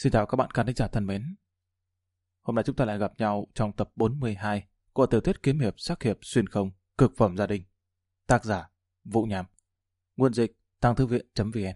Xin chào các bạn khán giả thân mến. Hôm nay chúng ta lại gặp nhau trong tập 42 của tiểu thuyết kiếm hiệp sắc hiệp xuyên không cực phẩm gia đình. Tác giả Vũ Nhàm. Nguồn dịch Tăng Thư Viện.vn.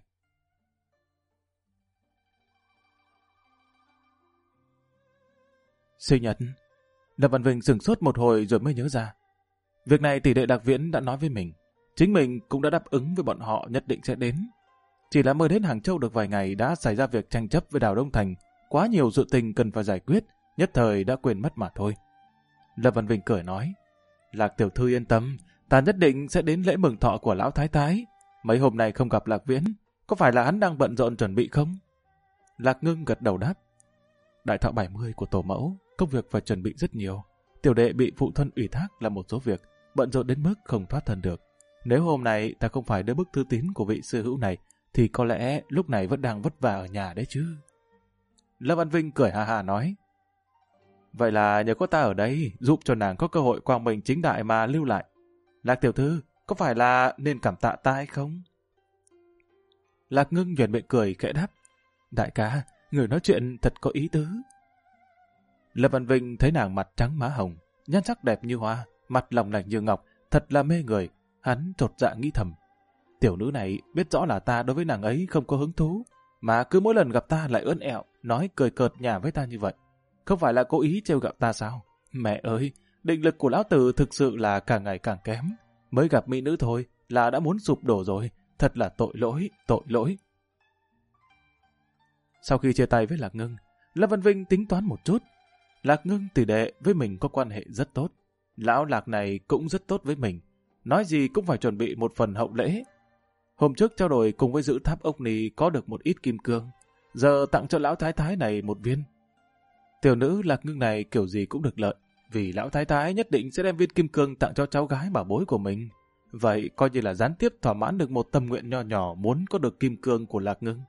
Sinh nhật. Lâm Văn Vinh sửng sốt một hồi rồi mới nhớ ra. Việc này tỷ đệ Đạc Viễn đã nói với mình. Chính mình cũng đã đáp ứng với bọn họ nhất định sẽ đến. Chỉ là mới đến Hàng Châu được vài ngày đã xảy ra việc tranh chấp với Đào Đông Thành. Quá nhiều sự tình cần phải giải quyết, nhất thời đã quên mất mà thôi. Lâm Văn Vinh cười nói, Lạc tiểu thư yên tâm, ta nhất định sẽ đến lễ mừng thọ của lão Thái Thái. Mấy hôm nay không gặp Lạc Viễn, có phải là hắn đang bận rộn chuẩn bị không? Lạc Ngưng gật đầu đáp, đại thọ 70 của tổ mẫu, công việc phải chuẩn bị rất nhiều. Tiểu đệ bị phụ thân ủy thác làm một số việc, bận rộn đến mức không thoát thân được. Nếu hôm nay ta không phải đưa bức thư tín của vị sư hữu này, thì có lẽ lúc này vẫn đang vất vả ở nhà đấy chứ. Lâm Văn Vinh cười ha ha nói, vậy là nhờ có ta ở đây, giúp cho nàng có cơ hội quang minh chính đại mà lưu lại. Lạc tiểu thư, có phải là nên cảm tạ ta hay không? Lạc Ngưng nhoẻn miệng cười khẽ đáp, đại ca, người nói chuyện thật có ý tứ. Lâm Văn Vinh thấy nàng mặt trắng má hồng, nhan sắc đẹp như hoa, mặt lòng lành như ngọc, thật là mê người. Hắn chột dạ nghĩ thầm, tiểu nữ này biết rõ là ta đối với nàng ấy không có hứng thú, mà cứ mỗi lần gặp ta lại ươn ẹo, nói cười cợt nhả với ta như vậy. Không phải là cố ý trêu ghẹo ta sao? Mẹ ơi, định lực của lão tử thực sự là càng ngày càng kém. Mới gặp mỹ nữ thôi là đã muốn sụp đổ rồi, thật là tội lỗi, tội lỗi. Sau khi chia tay với Lạc Ngưng, Lâm Văn Vinh tính toán một chút. Lạc Ngưng tỷ đệ với mình có quan hệ rất tốt. Lão Lạc này cũng rất tốt với mình. Nói gì cũng phải chuẩn bị một phần hậu lễ. Hôm trước trao đổi cùng với giữ tháp ốc nì có được một ít kim cương. Giờ tặng cho lão Thái Thái này một viên. Tiểu nữ Lạc Ngưng này kiểu gì cũng được lợi. Vì lão Thái Thái nhất định sẽ đem viên kim cương tặng cho cháu gái bảo bối của mình. Vậy coi như là gián tiếp thỏa mãn được một tâm nguyện nho nhỏ muốn có được kim cương của Lạc Ngưng.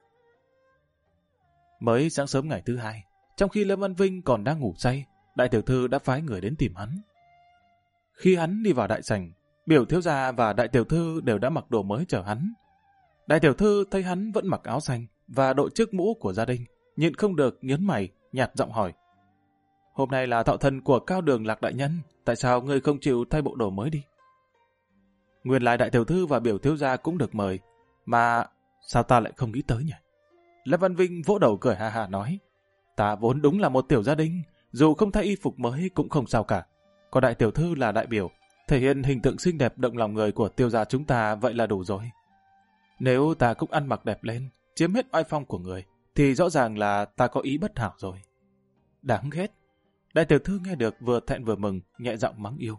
Mới sáng sớm ngày thứ hai, trong khi Lâm Văn Vinh còn đang ngủ say, đại tiểu thư đã phái người đến tìm hắn. Khi hắn đi vào đại sảnh, biểu thiếu gia và đại tiểu thư đều đã mặc đồ mới chờ hắn. Đại tiểu thư thấy hắn vẫn mặc áo xanh và đội chiếc mũ của gia đình, nhịn không được nhớn mày, nhạt giọng hỏi. Hôm nay là thọ thần của Cao Đường Lạc đại nhân, tại sao ngươi không chịu thay bộ đồ mới đi? Nguyên lại đại tiểu thư và biểu thiếu gia cũng được mời, mà sao ta lại không nghĩ tới nhỉ? Lâm Văn Vinh vỗ đầu cười ha ha nói, ta vốn đúng là một tiểu gia đình, dù không thay y phục mới cũng không sao cả. Còn đại tiểu thư là đại biểu, thể hiện hình tượng xinh đẹp động lòng người của tiêu gia chúng ta vậy là đủ rồi. Nếu ta cũng ăn mặc đẹp lên, chiếm hết oai phong của người, thì rõ ràng là ta có ý bất hảo rồi. Đáng ghét. Đại tiểu thư nghe được vừa thẹn vừa mừng, nhẹ giọng mắng yêu.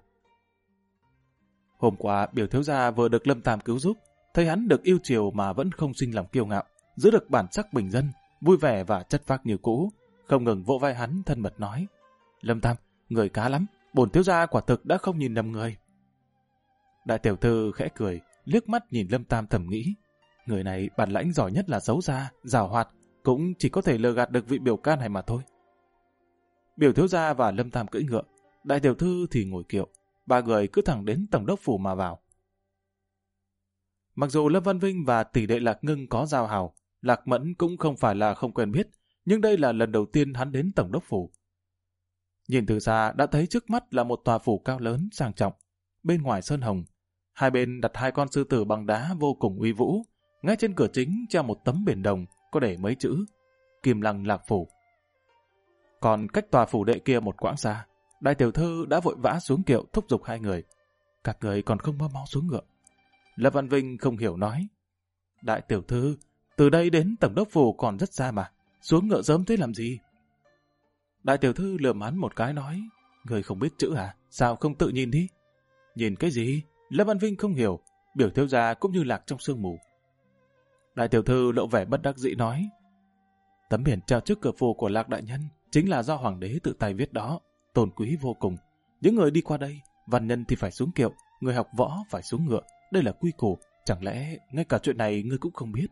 Hôm qua biểu thiếu gia vừa được Lâm Tam cứu giúp, thấy hắn được yêu chiều mà vẫn không sinh lòng kiêu ngạo, giữ được bản sắc bình dân, vui vẻ và chất phác như cũ, không ngừng vỗ vai hắn thân mật nói. Lâm Tam, người cá lắm, bổn thiếu gia quả thực đã không nhìn nhầm người. Đại tiểu thư khẽ cười, liếc mắt nhìn Lâm Tam thầm nghĩ, người này bản lãnh giỏi nhất là xấu xa, giàu hoạt, cũng chỉ có thể lừa gạt được vị biểu ca này mà thôi. Biểu thiếu gia và Lâm Tam cưỡi ngựa, đại tiểu thư thì ngồi kiệu, ba người cứ thẳng đến tổng đốc phủ mà vào. Mặc dù Lâm Văn Vinh và tỷ đệ Lạc Ngưng có giao hảo, Lạc Mẫn cũng không phải là không quen biết, nhưng đây là lần đầu tiên hắn đến tổng đốc phủ. Nhìn từ xa đã thấy trước mắt là một tòa phủ cao lớn, sang trọng. Bên ngoài sơn hồng, hai bên đặt hai con sư tử bằng đá vô cùng uy vũ. Ngay trên cửa chính treo một tấm biển đồng có để mấy chữ Kim Lăng Lạc Phủ. Còn cách tòa phủ đệ kia một quãng xa, đại tiểu thư đã vội vã xuống kiệu thúc giục hai người. Các người còn không mau mau xuống ngựa. Lâm Văn Vinh không hiểu nói, đại tiểu thư, từ đây đến tổng đốc phủ còn rất xa mà, xuống ngựa sớm thế làm gì? Đại tiểu thư lườm hắn một cái nói, người không biết chữ à, sao không tự nhìn đi? Nhìn cái gì? Lâm Văn Vinh không hiểu, biểu thiếu gia cũng như lạc trong sương mù. Đại tiểu thư lộ vẻ bất đắc dĩ nói, tấm biển treo trước cửa phủ của Lạc đại nhân chính là do hoàng đế tự tay viết đó, tôn quý vô cùng. Những người đi qua đây, văn nhân thì phải xuống kiệu, người học võ phải xuống ngựa, đây là quy củ, chẳng lẽ ngay cả chuyện này ngươi cũng không biết?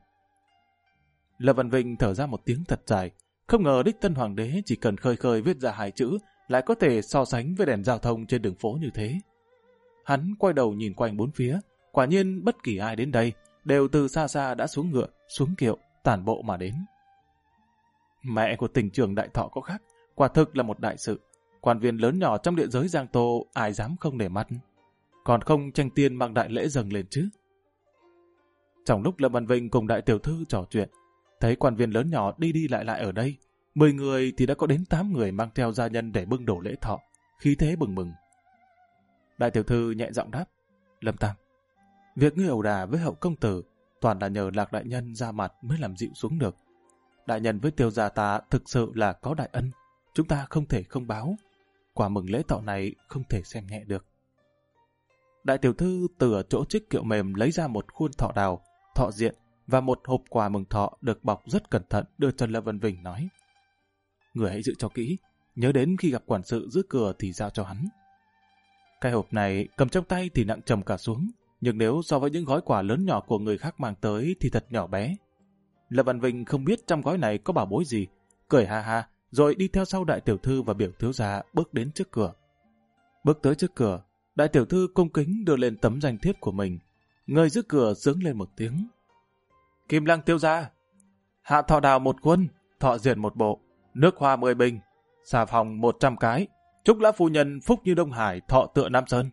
Lâm Văn Vinh thở ra một tiếng thật dài, không ngờ đích thân hoàng đế chỉ cần khơi khơi viết ra hai chữ lại có thể so sánh với đèn giao thông trên đường phố như thế. Hắn quay đầu nhìn quanh bốn phía, quả nhiên bất kỳ ai đến đây đều từ xa xa đã xuống ngựa, xuống kiệu, tản bộ mà đến. Mẹ của tỉnh trưởng Đại Thọ có khác, quả thực là một đại sự. Quan viên lớn nhỏ trong địa giới Giang Tô ai dám không để mắt. Còn không tranh tiên mang đại lễ dâng lên chứ. Trong lúc Lâm Văn Vinh cùng đại tiểu thư trò chuyện, thấy quan viên lớn nhỏ đi đi lại lại ở đây, 10 người thì đã có đến 8 người mang theo gia nhân để bưng đổ lễ thọ, khí thế bừng bừng. Đại tiểu thư nhẹ giọng đáp, Lâm Tam, việc ngươi ẩu đả với Hậu công tử toàn là nhờ Lạc đại nhân ra mặt mới làm dịu xuống được. Đại nhân với Tiêu gia ta thực sự là có đại ân, chúng ta không thể không báo. Quả mừng lễ thọ này không thể xem nhẹ được. Đại tiểu thư từ ở chỗ chiếc kiệu mềm lấy ra một khuôn thọ đào, thọ diện và một hộp quà mừng thọ được bọc rất cẩn thận đưa cho Lâm Văn Vinh nói, người hãy giữ cho kỹ, nhớ đến khi gặp quản sự giữ cửa thì giao cho hắn. Cái hộp này cầm trong tay thì nặng trầm cả xuống, nhưng nếu so với những gói quà lớn nhỏ của người khác mang tới thì thật nhỏ bé. Lâm Văn Vinh không biết trong gói này có bảo bối gì, cười ha ha, rồi đi theo sau đại tiểu thư và biểu thiếu gia bước đến trước cửa. Bước tới trước cửa, đại tiểu thư cung kính đưa lên tấm danh thiếp của mình. Người giữ cửa sướng lên một tiếng. Kim Lăng Tiêu gia, hạ thọ đào 1 quân, thọ diện 1 bộ, nước hoa 10 bình, xà phòng 100 cái, chúc lã phu nhân phúc như Đông Hải, thọ tựa Nam Sơn.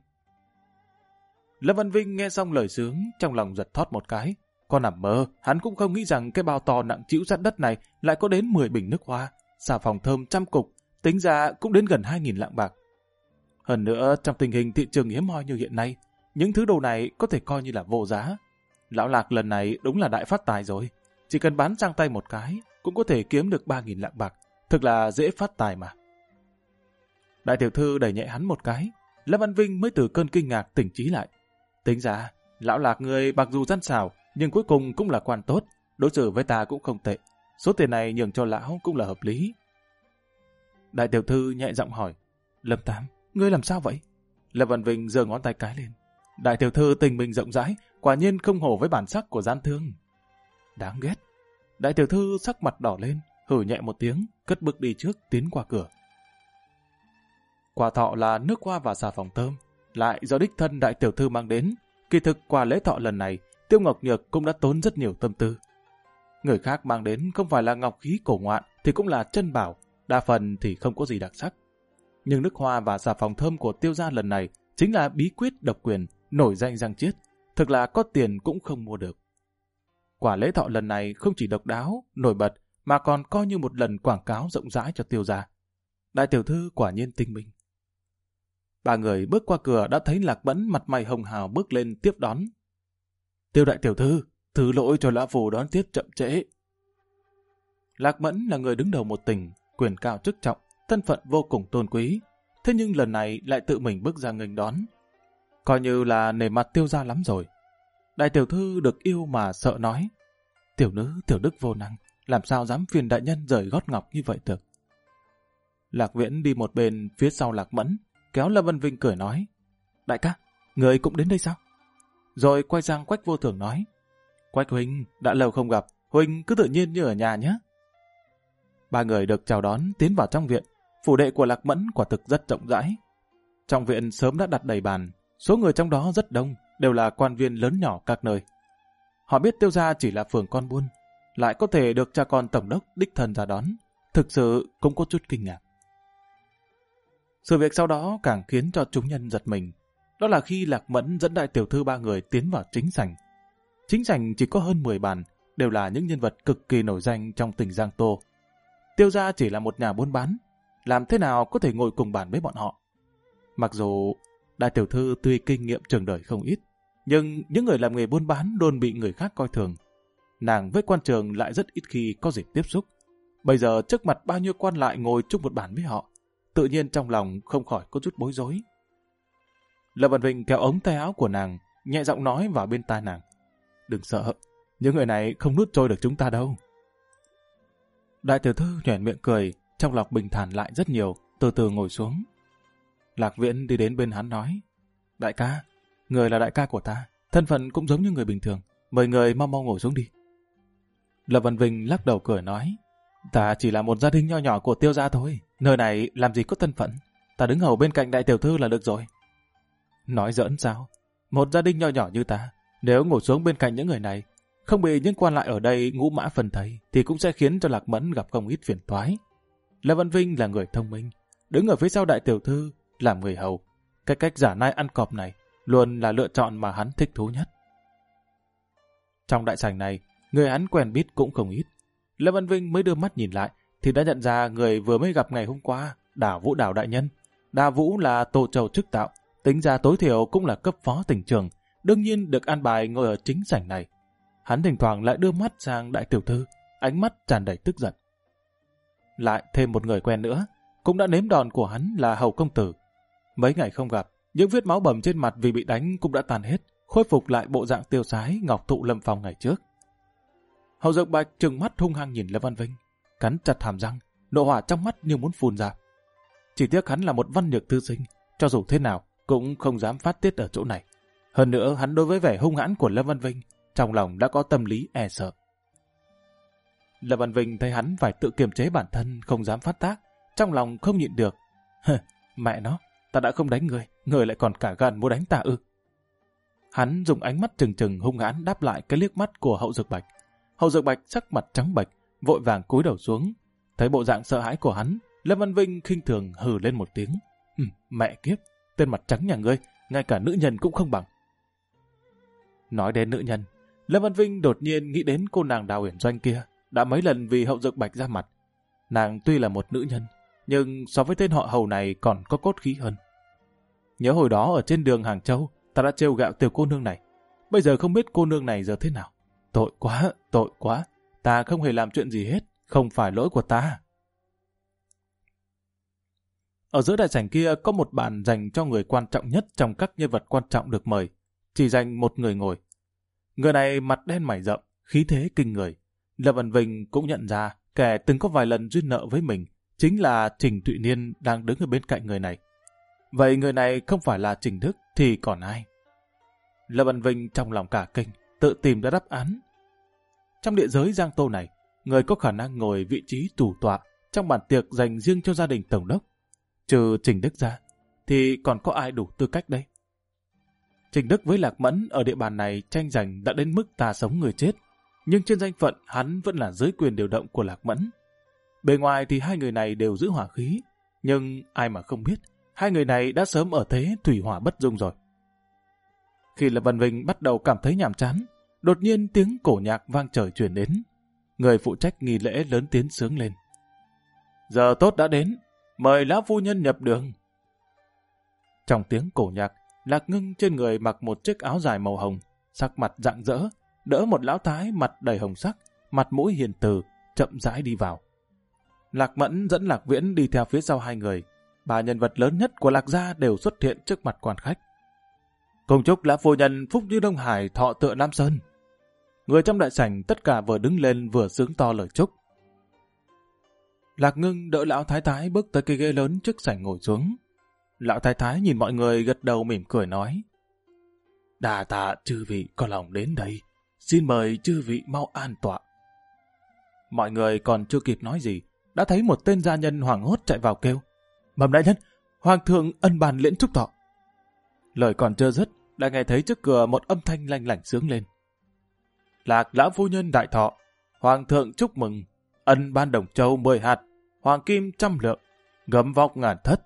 Lâm Văn Vinh nghe xong lời sướng, trong lòng giật thót một cái. Còn nằm mơ, hắn cũng không nghĩ rằng cái bao to nặng trĩu sát đất này lại có đến 10 bình nước hoa, xà phòng thơm 100 cục, tính ra cũng đến gần 2.000 lạng bạc. Hơn nữa, trong tình hình thị trường hiếm hoi như hiện nay, những thứ đồ này có thể coi như là vô giá. Lão Lạc lần này đúng là đại phát tài rồi, chỉ cần bán sang tay một cái, cũng có thể kiếm được 3.000 lạng bạc, thực là dễ phát tài mà. Đại tiểu thư đẩy nhẹ hắn một cái, Lâm Văn Vinh mới từ cơn kinh ngạc tỉnh trí lại. Tính ra, Lão Lạc người mặc dù gian xảo, nhưng cuối cùng cũng là quan tốt, đối xử với ta cũng không tệ. Số tiền này nhường cho lão cũng là hợp lý. Đại tiểu thư nhẹ giọng hỏi, Lâm Tám, ngươi làm sao vậy? Lâm Văn Vinh giơ ngón tay cái lên. Đại tiểu thư tình mình rộng rãi, quả nhiên không hổ với bản sắc của gian thương. Đáng ghét. Đại tiểu thư sắc mặt đỏ lên, hử nhẹ một tiếng, cất bước đi trước tiến qua cửa. Quà thọ là nước hoa và xà phòng thơm, lại do đích thân đại tiểu thư mang đến. Kỳ thực quà lễ thọ lần này, Tiêu Ngọc Nhược cũng đã tốn rất nhiều tâm tư. Người khác mang đến không phải là ngọc khí cổ ngoạn thì cũng là chân bảo, đa phần thì không có gì đặc sắc. Nhưng nước hoa và xà phòng thơm của Tiêu gia lần này chính là bí quyết độc quyền, nổi danh Giang Chiết, thực là có tiền cũng không mua được. Quả lễ thọ lần này không chỉ độc đáo, nổi bật, mà còn coi như một lần quảng cáo rộng rãi cho Tiêu gia. Đại tiểu thư quả nhiên tinh minh. Ba người bước qua cửa đã thấy Lạc Mẫn mặt mày hồng hào bước lên tiếp đón. Tiêu đại tiểu thư, thứ lỗi cho lão phù đón tiếp chậm trễ. Lạc Mẫn là người đứng đầu một tỉnh, quyền cao chức trọng, thân phận vô cùng tôn quý. Thế nhưng lần này lại tự mình bước ra nghênh đón. Coi như là nể mặt Tiêu gia lắm rồi. Đại tiểu thư được yêu mà sợ nói. Tiểu nữ, tiểu đức vô năng, làm sao dám phiền đại nhân rời gót ngọc như vậy được. Lạc Viễn đi một bên phía sau Lạc Mẫn, kéo Lâm Văn Vinh cười nói. Đại ca, người cũng đến đây sao? Rồi quay sang Quách Vô Thường nói. Quách huynh, đã lâu không gặp, huynh cứ tự nhiên như ở nhà nhé. Ba người được chào đón tiến vào trong viện. Phủ đệ của Lạc Mẫn quả thực rất rộng rãi. Trong viện sớm đã đặt đầy bàn, số người trong đó rất đông, đều là quan viên lớn nhỏ các nơi. Họ biết Tiêu gia chỉ là phường con buôn, lại có thể được cha con tổng đốc đích thân ra đón, thực sự cũng có chút kinh ngạc. Sự việc sau đó càng khiến cho chúng nhân giật mình. Đó là khi Lạc Mẫn dẫn đại tiểu thư ba người tiến vào chính sảnh. Chính sảnh chỉ có hơn 10 bàn, đều là những nhân vật cực kỳ nổi danh trong tỉnh Giang Tô. Tiêu gia chỉ là một nhà buôn bán, làm thế nào có thể ngồi cùng bàn với bọn họ? Mặc dù đại tiểu thư tuy kinh nghiệm trường đời không ít, nhưng những người làm nghề buôn bán luôn bị người khác coi thường. Nàng với quan trường lại rất ít khi có dịp tiếp xúc. Bây giờ trước mặt bao nhiêu quan lại ngồi chung một bàn với họ, tự nhiên trong lòng không khỏi có chút bối rối. Lâm Văn Vinh kéo ống tay áo của nàng, nhẹ giọng nói vào bên tai nàng. Đừng sợ, những người này không nuốt trôi được chúng ta đâu. Đại tiểu thư nhoẻn miệng cười, trong lòng bình thản lại rất nhiều, từ từ ngồi xuống. Lạc Viễn đi đến bên hắn nói. Đại ca, người là đại ca của ta, thân phận cũng giống như người bình thường, mời người mau mau ngồi xuống đi. Lâm Văn Vinh lắc đầu cười nói. Ta chỉ là một gia đình nho nhỏ của Tiêu gia thôi, nơi này làm gì có thân phận, ta đứng hầu bên cạnh đại tiểu thư là được rồi. Nói giỡn sao? Một gia đình nho nhỏ như ta, nếu ngồi xuống bên cạnh những người này, không bị những quan lại ở đây ngũ mã phân thây thì cũng sẽ khiến cho Lạc Mẫn gặp không ít phiền toái. Lâm Văn Vinh là người thông minh, đứng ở phía sau đại tiểu thư làm người hầu. Cái cách giả nai ăn cọp này luôn là lựa chọn mà hắn thích thú nhất. Trong đại sảnh này, người hắn quen biết cũng không ít. Lâm Văn Vinh mới đưa mắt nhìn lại thì đã nhận ra người vừa mới gặp ngày hôm qua, Đào Vũ Đào đại nhân. Đào Vũ là tô châu chức tạo, tính ra tối thiểu cũng là cấp phó tỉnh trường, đương nhiên được an bài ngồi ở chính sảnh này. Hắn thỉnh thoảng lại đưa mắt sang đại tiểu thư, ánh mắt tràn đầy tức giận. Lại thêm một người quen nữa, cũng đã nếm đòn của hắn là Hầu công tử. Mấy ngày không gặp, những vết máu bầm trên mặt vì bị đánh cũng đã tàn hết, khôi phục lại bộ dạng tiêu sái ngọc thụ lâm phong ngày trước. Hầu Dược Bạch trừng mắt hung hăng nhìn Lâm Văn Vinh, cắn chặt hàm răng, nộ hỏa trong mắt như muốn phun ra. Chỉ tiếc hắn là một văn nhược thư sinh, cho dù thế nào cũng không dám phát tiết ở chỗ này. Hơn nữa hắn đối với vẻ hung hãn của Lâm Văn Vinh, trong lòng đã có tâm lý e sợ. Lâm Văn Vinh thấy hắn phải tự kiềm chế bản thân không dám phát tác, trong lòng không nhịn được. Mẹ nó, ta đã không đánh người lại còn cả gan muốn đánh ta ư? Hắn dùng ánh mắt trừng trừng hung hãn đáp lại cái liếc mắt của Hậu Dược Bạch. Hậu Dược Bạch sắc mặt trắng bệch, vội vàng cúi đầu xuống. Thấy bộ dạng sợ hãi của hắn, Lâm Văn Vinh khinh thường hừ lên một tiếng. Mẹ kiếp, tên mặt trắng nhà ngươi, ngay cả nữ nhân cũng không bằng. Nói đến nữ nhân, Lâm Văn Vinh đột nhiên nghĩ đến cô nàng Đào Uyển Doanh kia, đã mấy lần vì Hậu Dược Bạch ra mặt. Nàng tuy là một nữ nhân, nhưng so với tên họ Hầu này còn có cốt khí hơn. Nhớ hồi đó ở trên đường Hàng Châu, ta đã trêu gạo tiểu cô nương này. Bây giờ không biết cô nương này giờ thế nào. Tội quá, ta không hề làm chuyện gì hết, không phải lỗi của ta. Ở giữa đại sảnh kia có một bàn dành cho người quan trọng nhất trong các nhân vật quan trọng được mời, chỉ dành một người ngồi. Người này mặt đen mày rậm, khí thế kinh người. Lâm Văn Vinh cũng nhận ra kẻ từng có vài lần duyên nợ với mình chính là Trình Thụy Niên đang đứng ở bên cạnh người này. Vậy người này không phải là Trình Đức thì còn ai? Lâm Văn Vinh trong lòng cả kinh, tự tìm ra đáp án. Trong địa giới Giang Tô này, người có khả năng ngồi vị trí thủ tọa trong bàn tiệc dành riêng cho gia đình tổng đốc, trừ Trình Đức ra, thì còn có ai đủ tư cách đây? Trình Đức với Lạc Mẫn ở địa bàn này tranh giành đã đến mức ta sống người chết, nhưng trên danh phận hắn vẫn là dưới quyền điều động của Lạc Mẫn. Bề ngoài thì hai người này đều giữ hỏa khí, nhưng ai mà không biết, hai người này đã sớm ở thế thủy hỏa bất dung rồi. Khi Lâm Văn Vinh bắt đầu cảm thấy nhàm chán, đột nhiên tiếng cổ nhạc vang trời truyền đến. Người phụ trách nghi lễ lớn tiếng sướng lên. Giờ tốt đã đến, mời lão phu nhân nhập đường. Trong tiếng cổ nhạc, Lạc Ngưng trên người mặc một chiếc áo dài màu hồng, sắc mặt rạng rỡ, đỡ một lão thái mặt đầy hồng sắc, mặt mũi hiền từ, chậm rãi đi vào. Lạc Mẫn dẫn Lạc Viễn đi theo phía sau hai người. Ba nhân vật lớn nhất của Lạc gia đều xuất hiện trước mặt quan khách. Cùng chúc lão phu nhân phúc như Đông Hải, thọ tựa Nam Sơn. Người trong đại sảnh tất cả vừa đứng lên vừa sướng to lời chúc. Lạc Ngưng đỡ lão thái thái bước tới cây ghế lớn trước sảnh ngồi xuống. Lão thái thái nhìn mọi người gật đầu mỉm cười nói: Đà tạ chư vị có lòng đến đây, xin mời chư vị mau an tọa. Mọi người còn chưa kịp nói gì, đã thấy một tên gia nhân hoảng hốt chạy vào kêu: Bẩm đại nhân, hoàng thượng ân bàn liễn chúc thọ. Lời còn chưa dứt, đã nghe thấy trước cửa một âm thanh lanh lảnh sướng lên: Lạc lão phu nhân đại thọ, hoàng thượng chúc mừng, ân ban đồng châu 10 hạt, hoàng kim 100 lượng, gấm vóc ngàn thất.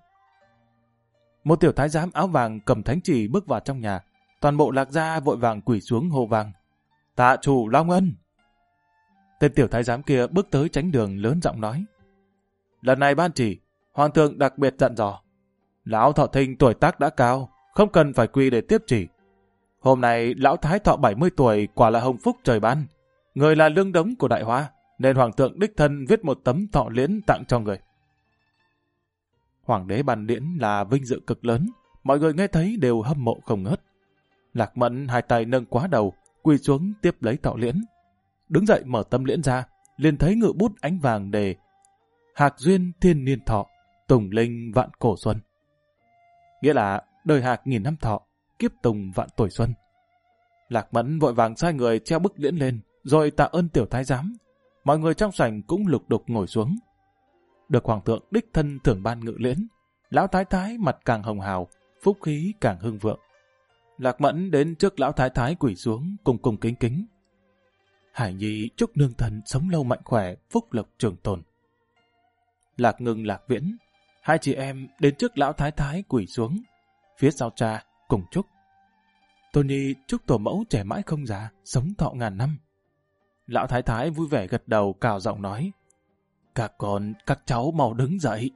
Một tiểu thái giám áo vàng cầm thánh chỉ bước vào trong nhà, toàn bộ Lạc gia vội vàng quỳ xuống hô vang: Tạ chủ long ân. Tên tiểu thái giám kia bước tới tránh đường lớn giọng nói: Lần này ban chỉ, hoàng thượng đặc biệt dặn dò, lão thọ thinh tuổi tác đã cao, không cần phải quỳ để tiếp chỉ. Hôm nay lão thái thọ 70 tuổi quả là hồng phúc trời ban, người là lương đống của đại hoa, nên hoàng thượng đích thân viết một tấm thọ liễn tặng cho người. Hoàng đế ban liễn là vinh dự cực lớn, mọi người nghe thấy đều hâm mộ không ngớt. Lạc Mẫn hai tay nâng quá đầu, quỳ xuống tiếp lấy thọ liễn. Đứng dậy mở tấm liễn ra, liền thấy ngự bút ánh vàng đề: Hạc duyên thiên niên thọ, tùng linh vạn cổ xuân. Nghĩa là đời hạc 1000 năm thọ, kiếp tùng vạn tuổi xuân. Lạc Mẫn vội vàng sai người treo bức liễn lên, rồi tạ ơn tiểu thái giám. Mọi người trong sảnh cũng lục đục ngồi xuống. Được hoàng thượng đích thân thưởng ban ngự liễn, lão thái thái mặt càng hồng hào, phúc khí càng hưng vượng. Lạc Mẫn đến trước lão thái thái quỳ xuống cùng cùng kính kính. Hải Nhi chúc nương thần sống lâu mạnh khỏe, phúc lộc trường tồn. Lạc Ngưng, Lạc Viễn, hai chị em đến trước lão thái thái quỳ xuống, phía sau cha cùng chúc. Tôn Nhi chúc tổ mẫu trẻ mãi không già, sống thọ ngàn năm. Lão thái thái vui vẻ gật đầu, cào giọng nói: các con, các cháu mau đứng dậy.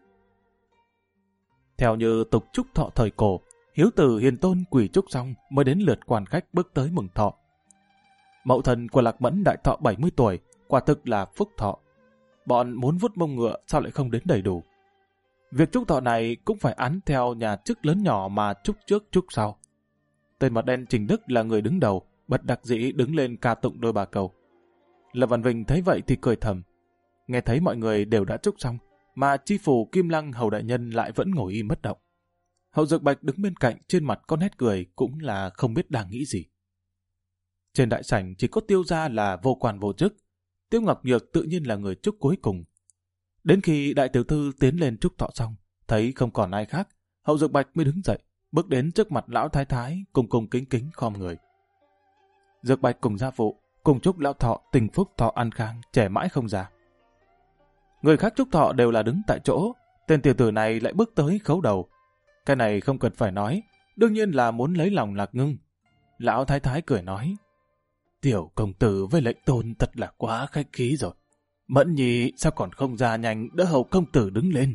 Theo như tục chúc thọ thời cổ, hiếu tử hiền tôn quỳ chúc xong mới đến lượt quan khách bước tới mừng thọ. Mậu thần của Lạc Mẫn đại thọ 70 tuổi, quả thực là phúc thọ. Bọn muốn vuốt mông ngựa sao lại không đến đầy đủ. Việc chúc thọ này cũng phải án theo nhà chức lớn nhỏ mà chúc trước chúc sau. Tên mặt đen Trình Đức là người đứng đầu, bất đắc dĩ đứng lên ca tụng đôi ba câu. Lâm Văn Vinh thấy vậy thì cười thầm. Nghe thấy mọi người đều đã chúc xong, mà chi phủ Kim Lăng hầu đại nhân lại vẫn ngồi im bất động. Hậu Dược Bạch đứng bên cạnh, trên mặt có nét cười, cũng là không biết đang nghĩ gì. Trên đại sảnh chỉ có Tiêu gia là vô quan vô chức. Tiêu Ngọc Nhược tự nhiên là người chúc cuối cùng. Đến khi đại tiểu thư tiến lên chúc thọ xong, thấy không còn ai khác, Hậu Dược Bạch mới đứng dậy, bước đến trước mặt lão thái thái, cùng cùng kính kính khom người. Dược Bạch cùng gia phụ, cùng chúc lão thọ tình phúc thọ an khang, trẻ mãi không già. Người khác chúc thọ đều là đứng tại chỗ, tên tiểu tử này lại bước tới khấu đầu. Cái này không cần phải nói, đương nhiên là muốn lấy lòng Lạc Ngưng. Lão thái thái cười nói: tiểu công tử với lệnh tôn thật là quá khách khí rồi. Mẫn Nhi sao còn không ra nhanh đỡ Hậu công tử đứng lên.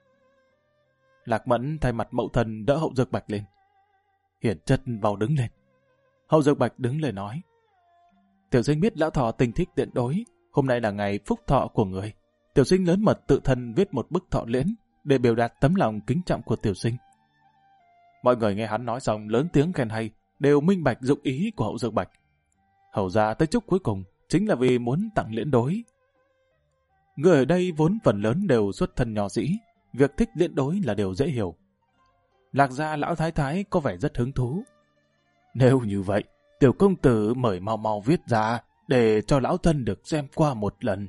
Lạc Mẫn thay mặt mậu thần đỡ Hậu Dược Bạch lên. Hiển chất vào đứng lên. Hậu Dược Bạch đứng lên nói: tiểu sinh biết lão thọ tình thích tiện đối, hôm nay là ngày phúc thọ của người. Tiểu sinh lớn mật tự thân viết một bức thọ liễn để biểu đạt tấm lòng kính trọng của tiểu sinh. Mọi người nghe hắn nói xong lớn tiếng khen hay, đều minh bạch dụng ý của Hậu Dược Bạch. Hầu ra tới chúc cuối cùng chính là vì muốn tặng liễn đối. Người ở đây vốn phần lớn đều xuất thân nho sĩ, việc thích liễn đối là điều dễ hiểu. Lạc gia lão thái thái có vẻ rất hứng thú. Nếu như vậy, tiểu công tử mời mau mau viết ra để cho lão thân được xem qua một lần.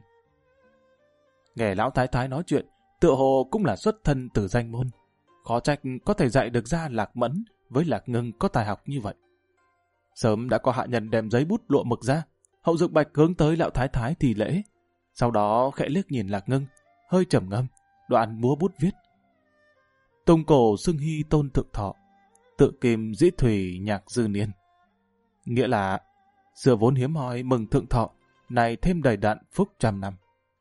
Nghe lão thái thái nói chuyện, tựa hồ cũng là xuất thân từ danh môn. Khó trách có thể dạy được ra Lạc Mẫn với Lạc Ngưng có tài học như vậy. Sớm đã có hạ nhân đem giấy bút lụa mực ra, Hậu Dược Bạch hướng tới lão thái thái thì lễ. Sau đó khẽ liếc nhìn Lạc Ngưng, hơi trầm ngâm, đoạn múa bút viết: Tùng cổ xưng hy tôn thượng thọ, tự kim dĩ thủy nhạc dư niên. Nghĩa là xưa vốn hiếm hoi mừng thượng thọ, này thêm đầy đặn phúc 100 năm.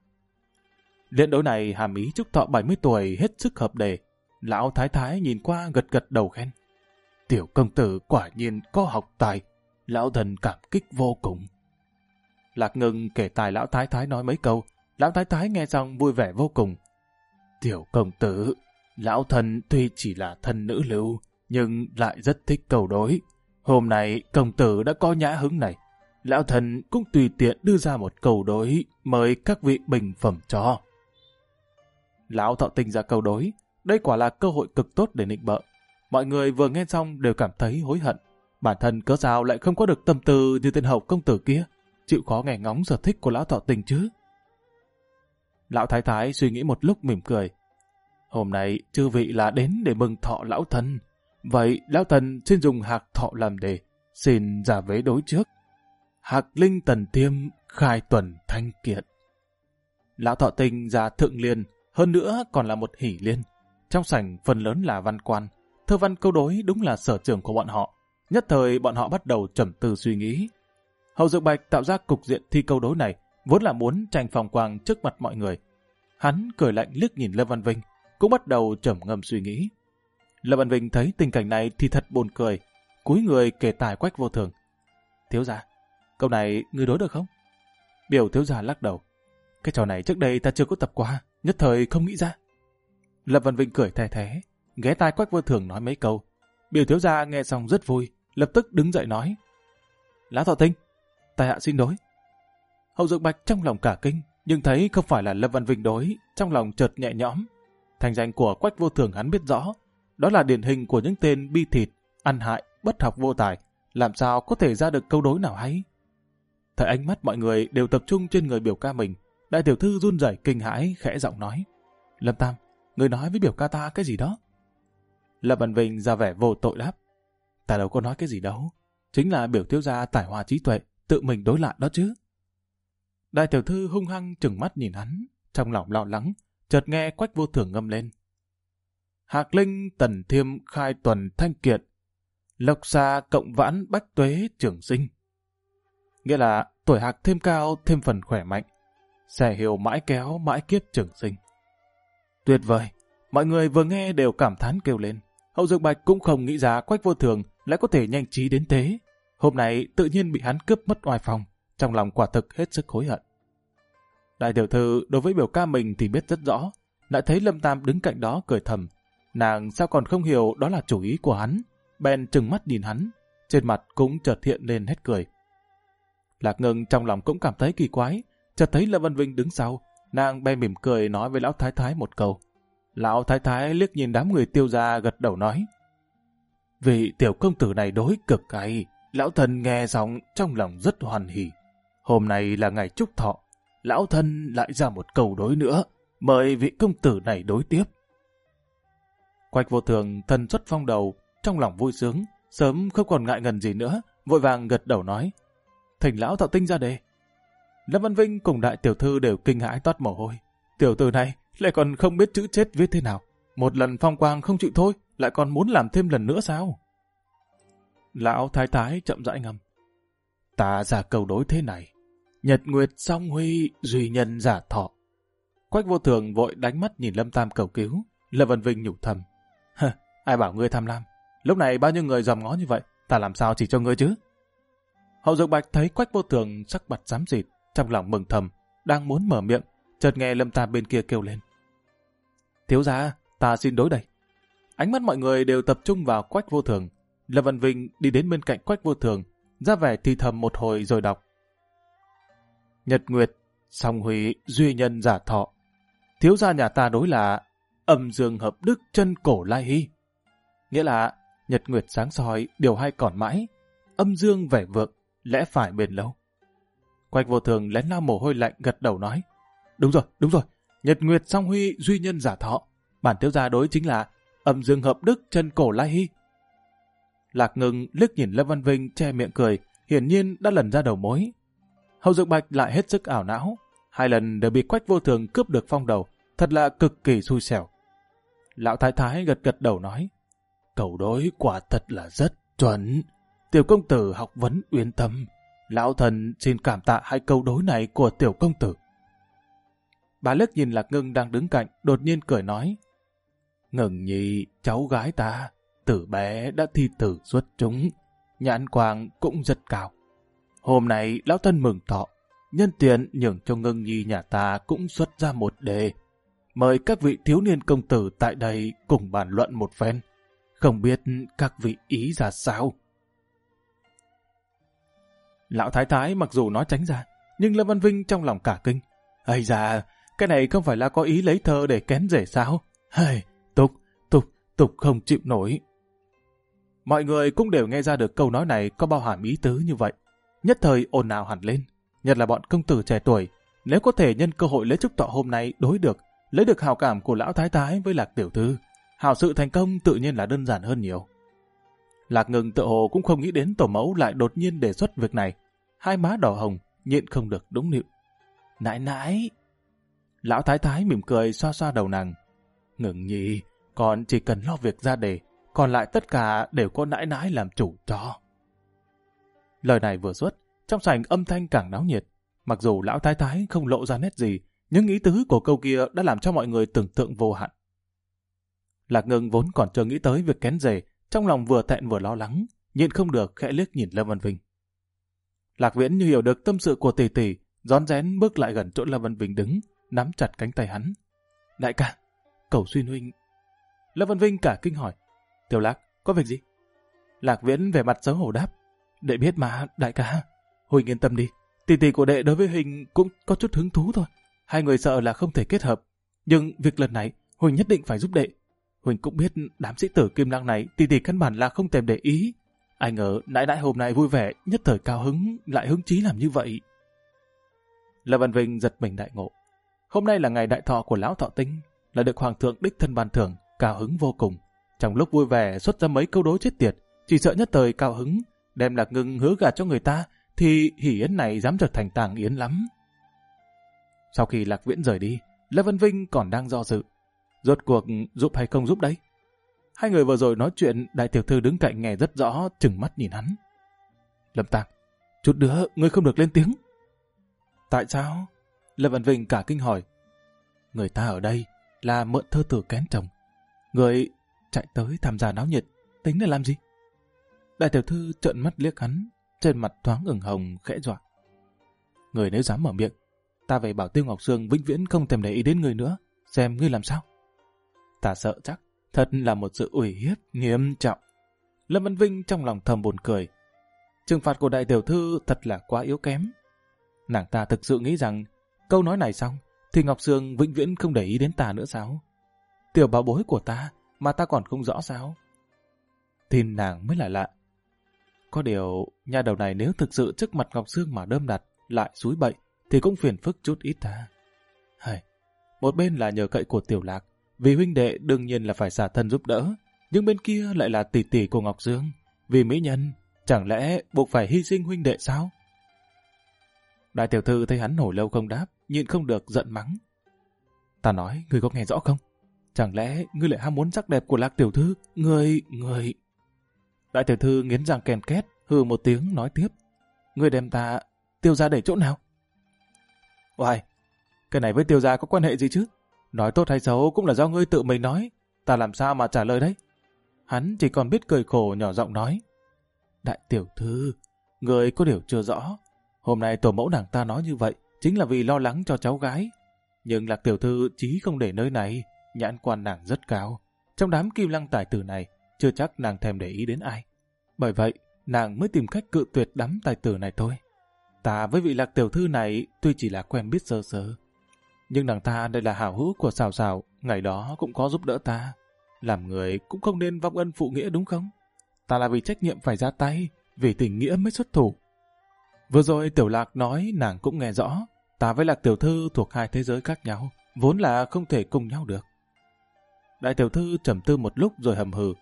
Liễn đối này hàm ý chúc thọ 70 tuổi hết sức hợp đề. Lão thái thái nhìn qua gật gật đầu khen: tiểu công tử quả nhiên có học tài, lão thần cảm kích vô cùng. Lạc Ngưng kể tài lão thái thái nói mấy câu, lão thái thái nghe xong vui vẻ vô cùng. Tiểu công tử, lão thần tuy chỉ là thân nữ lưu, nhưng lại rất thích cầu đối. Hôm nay công tử đã có nhã hứng này, lão thần cũng tùy tiện đưa ra một cầu đối mời các vị bình phẩm cho. Lão thọ tinh ra cầu đối, đây quả là cơ hội cực tốt để nịnh bợ. Mọi người vừa nghe xong đều cảm thấy hối hận. Bản thân cớ sao lại không có được tâm tư như tên Hậu công tử kia, chịu khó nghe ngóng sở thích của lão thọ tình chứ. Lão thái thái suy nghĩ một lúc mỉm cười. Hôm nay chư vị là đến để mừng thọ lão thân. Vậy lão thần xin dùng hạc thọ làm đề, xin ra vế đối trước. Hạc linh tần tiêm, khai tuần thanh kiệt. Lão thọ tình ra thượng liên, hơn nữa còn là một hỷ liên. Trong sảnh phần lớn là văn quan, thơ văn câu đối đúng là sở trường của bọn họ. Nhất thời bọn họ bắt đầu trầm tư suy nghĩ. Hậu Dược Bạch tạo ra cục diện thi câu đối này vốn là muốn tranh phong quang trước mặt mọi người. Hắn cười lạnh liếc nhìn Lâm Văn Vinh, cũng bắt đầu trầm ngâm suy nghĩ. Lâm Văn Vinh thấy tình cảnh này thì thật buồn cười, cúi người kể tài Quách Vô Thường. Thiếu gia, câu này ngươi đối được không? Biểu thiếu gia lắc đầu. Cái trò này trước đây ta chưa có tập qua, nhất thời không nghĩ ra. Lâm Văn Vinh cười the thế, ghé tai Quách Vô Thường nói mấy câu. Biểu thiếu gia nghe xong rất vui, lập tức đứng dậy nói: Lã Thọ Tinh, tài hạ xin đối. Hậu Dược Bạch trong lòng cả kinh, nhưng thấy không phải là Lâm Văn Vinh đối, trong lòng chợt nhẹ nhõm. Thành danh của Quách Vô Thường hắn biết rõ, đó là điển hình của những tên bi thịt, ăn hại, bất học vô tài, làm sao có thể ra được câu đối nào hay. Thấy ánh mắt mọi người đều tập trung trên người biểu ca mình, đại tiểu thư run rẩy kinh hãi khẽ giọng nói: Lâm Tam, người nói với biểu ca ta cái gì đó? Lâm Văn Vinh ra vẻ vô tội đáp: Ta đâu có nói cái gì đâu, chính là biểu thiếu gia tài hoa trí tuệ, tự mình đối lại đó chứ. Đại tiểu thư hung hăng trừng mắt nhìn hắn, trong lòng lo lắng, chợt nghe Quách Vô Thường ngâm lên. Hạc linh tần thiêm khai tuần thanh kiệt, lộc xa cộng vãn bách tuế trường sinh. Nghĩa là tuổi hạc thêm cao thêm phần khỏe mạnh, xẻ hiểu mãi kéo mãi kiếp trường sinh. Tuyệt vời, mọi người vừa nghe đều cảm thán kêu lên. Hậu Dược Bạch cũng không nghĩ ra Quách Vô Thường lại có thể nhanh trí đến thế. Hôm nay tự nhiên bị hắn cướp mất oai phong, trong lòng quả thực hết sức hối hận. Đại tiểu thư đối với biểu ca mình thì biết rất rõ, lại thấy Lâm Tam đứng cạnh đó cười thầm. Nàng sao còn không hiểu đó là chủ ý của hắn, bèn trừng mắt nhìn hắn, trên mặt cũng chợt hiện lên hết cười. Lạc Ngưng trong lòng cũng cảm thấy kỳ quái, chợt thấy Lâm Văn Vinh đứng sau, nàng bèn mỉm cười nói với lão thái thái một câu. Lão thái thái liếc nhìn đám người Tiêu gia gật đầu nói: Vị tiểu công tử này đối cực hay, lão thân nghe xong trong lòng rất hoan hỉ. Hôm nay là ngày chúc thọ, lão thân lại ra một câu đối nữa, mời vị công tử này đối tiếp. Quách Vô Thường thân xuất phong đầu, trong lòng vui sướng, sớm không còn ngại ngần gì nữa, vội vàng gật đầu nói: Thỉnh lão Thọ Tinh ra đề. Lâm Văn Vinh cùng đại tiểu thư đều kinh hãi toát mồ hôi. Tiểu tử này lại còn không biết chữ chết viết thế nào, một lần phong quang không chịu thôi, lại còn muốn làm thêm lần nữa sao? Lão thái thái chậm rãi ngâm: Ta ra câu đối thế này: Nhật nguyệt song huy, duy nhân giả thọ. Quách Vô Thường vội đánh mắt nhìn Lâm Tam cầu cứu. Lâm Văn Vinh nhủ thầm: Ai bảo ngươi tham lam? Lúc này bao nhiêu người dòm ngó như vậy, ta làm sao chỉ cho ngươi chứ? Hậu Dược Bạch thấy Quách Vô Thường sắc mặt xám xịt, trong lòng mừng thầm, đang muốn mở miệng, chợt nghe Lâm Tam bên kia kêu lên: Thiếu gia, ta xin đối đây. Ánh mắt mọi người đều tập trung vào Quách Vô Thường. Lâm Văn Vinh đi đến bên cạnh Quách Vô Thường, ra vẻ thì thầm một hồi rồi đọc: Nhật nguyệt song huy, duy nhân giả thọ. Thiếu gia nhà ta đối là âm dương hợp đức, chân cổ lai hy. Nghĩa là nhật nguyệt sáng soi, điều hay còn mãi, âm dương vẻ vượng, lẽ phải bền lâu. Quách Vô Thường lén lau mồ hôi lạnh gật đầu nói: Đúng rồi, nhật nguyệt song huy, duy nhân giả thọ. Bản thiếu gia đối chính là âm dương hợp đức, chân cổ lai hy. Lạc Ngưng liếc nhìn Lâm Văn Vinh che miệng cười, hiển nhiên đã lần ra đầu mối. Hậu Dược Bạch lại hết sức ảo não, 2 lần đều bị Quách Vô Thường cướp được phong đầu, thật là cực kỳ xui xẻo. Lão thái thái gật đầu nói: Câu đối quả thật là rất chuẩn. Tiểu công tử học vấn uyên tâm, lão thần xin cảm tạ 2 câu đối này của tiểu công tử. Bà liếc nhìn Lạc Ngưng đang đứng cạnh, đột nhiên cười nói: Ngưng nhi, cháu gái ta, từ bé đã thi tử xuất chúng, nhãn quang cũng rất cao. Hôm nay lão thân mừng thọ, nhân tiện nhường cho Ngưng nhi nhà ta cũng xuất ra một đề. Mời các vị thiếu niên công tử tại đây cùng bàn luận một phen. Không biết các vị ý ra sao? Lão thái thái mặc dù nói tránh ra, nhưng Lâm Văn Vinh trong lòng cả kinh. Ây da, cái này không phải là có ý lấy thơ để kén rể sao? Hây, tục không chịu nổi. Mọi người cũng đều nghe ra được câu nói này có bao hàm ý tứ như vậy. Nhất thời ồn ào hẳn lên, nhất là bọn công tử trẻ tuổi. Nếu có thể nhân cơ hội lễ chúc thọ hôm nay đối được, lấy được hào cảm của lão thái thái với Lạc tiểu thư, hào sự thành công tự nhiên là đơn giản hơn nhiều. Lạc Ngưng tự hồ cũng không nghĩ đến tổ mẫu lại đột nhiên đề xuất việc này. 2 má đỏ hồng, nhịn không được đúng nịu. Nãi. Lão thái thái mỉm cười xoa xoa đầu nàng. Ngưng nhi, con chỉ cần lo việc ra đề, còn lại tất cả đều có nãi làm chủ cho. Lời này vừa xuất, trong sảnh âm thanh càng náo nhiệt. Mặc dù lão thái thái không lộ ra nét gì, nhưng ý tứ của câu kia đã làm cho mọi người tưởng tượng vô hạn. Lạc Ngưng vốn còn chưa nghĩ tới việc kén rể, trong lòng vừa thẹn vừa lo lắng, nhịn không được khẽ liếc nhìn Lâm Văn Vinh. Lạc Viễn như hiểu được tâm sự của tỷ tỷ, rón rén bước lại gần chỗ Lâm Văn Vinh đứng, nắm chặt cánh tay hắn. Đại ca, cầu xin huynh. Lâm Văn Vinh cả kinh hỏi: Tiểu Lạc, có việc gì? Lạc Viễn vẻ mặt xấu hổ đáp: Đệ biết mà, đại ca. Huynh yên tâm đi, tỷ tỷ của đệ đối với huynh cũng có chút hứng thú thôi. 2 người sợ là không thể kết hợp, nhưng việc lần này huynh nhất định phải giúp đệ. Huynh cũng biết đám sĩ tử Kim Lăng này tỷ tỷ căn bản là không thèm để ý. Ai ngờ nãi hôm nay vui vẻ, nhất thời cao hứng, lại hứng chí làm như vậy. Lâm Văn Vinh giật mình đại ngộ. Hôm nay là ngày đại thọ của lão Thọ Tinh, là được hoàng thượng đích thân ban thưởng, cao hứng vô cùng. Trong lúc vui vẻ xuất ra mấy câu đối chết tiệt, chỉ sợ nhất thời cao hứng, đem Lạc Ngưng hứa gả cho người ta, thì hỉ yến này dám trở thành tàng yến lắm. Sau khi Lạc Viễn rời đi, Lâm Văn Vinh còn đang do dự. Rốt cuộc giúp hay không giúp đấy? Hai người vừa rồi nói chuyện, đại tiểu thư đứng cạnh nghe rất rõ, trừng mắt nhìn hắn. Lâm Tam, chút nữa ngươi không được lên tiếng. Tại sao? Lâm Văn Vinh cả kinh hỏi. Người ta ở đây là mượn thơ tử kén chồng. Người chạy tới tham gia náo nhiệt, tính là làm gì? Đại tiểu thư trợn mắt liếc hắn, trên mặt thoáng ửng hồng khẽ dọa. Người nếu dám mở miệng, ta về bảo Tiêu Ngọc Sương vĩnh viễn không thèm để ý đến người nữa, xem ngươi làm sao. Ta sợ chắc, thật là một sự uy hiếp nghiêm trọng. Lâm Văn Vinh trong lòng thầm buồn cười. Trừng phạt của đại tiểu thư thật là quá yếu kém. Nàng ta thực sự nghĩ rằng câu nói này xong thì Ngọc Sương vĩnh viễn không để ý đến ta nữa sao? Tiểu bảo bối của ta mà ta còn không rõ sao? Tin nàng mới là lạ. Có điều, nhà đầu này nếu thực sự trước mặt Ngọc Sương mà đơm đặt lại xúi bậy thì cũng phiền phức chút ít ta. Một bên là nhờ cậy của Tiểu Lạc, vì huynh đệ đương nhiên là phải xả thân giúp đỡ, nhưng bên kia lại là tỷ tỷ của Ngọc Sương, vì mỹ nhân, chẳng lẽ buộc phải hy sinh huynh đệ sao? Đại tiểu thư thấy hắn hồi lâu không đáp, nhịn không được giận mắng. Ta nói, ngươi có nghe rõ không? Chẳng lẽ ngươi lại ham muốn sắc đẹp của Lạc tiểu thư? Ngươi... Đại tiểu thư nghiến răng ken két, hừ một tiếng nói tiếp. Ngươi đem ta Tiêu gia để chỗ nào? Oài, cái này với Tiêu gia có quan hệ gì chứ? Nói tốt hay xấu cũng là do ngươi tự mình nói, ta làm sao mà trả lời đấy? Hắn chỉ còn biết cười khổ nhỏ giọng nói. Đại tiểu thư, ngươi có điều chưa rõ. Hôm nay tổ mẫu nàng ta nói như vậy chính là vì lo lắng cho cháu gái. Nhưng Lạc tiểu thư chí không để nơi này, nhãn quan nàng rất cao. Trong đám kim lăng tài tử này, chưa chắc nàng thèm để ý đến ai. Bởi vậy, nàng mới tìm cách cự tuyệt đám tài tử này thôi. Ta với vị Lạc tiểu thư này tuy chỉ là quen biết sơ sơ, nhưng nàng ta đây là hảo hữu của Sào Sào, ngày đó cũng có giúp đỡ ta. Làm người cũng không nên vong ân phụ nghĩa đúng không? Ta là vì trách nhiệm phải ra tay, vì tình nghĩa mới xuất thủ. Vừa rồi Tiểu Lạc nói nàng cũng nghe rõ, ta với Lạc tiểu thư thuộc hai thế giới khác nhau, vốn là không thể cùng nhau được. Đại tiểu thư trầm tư một lúc rồi hầm hừ.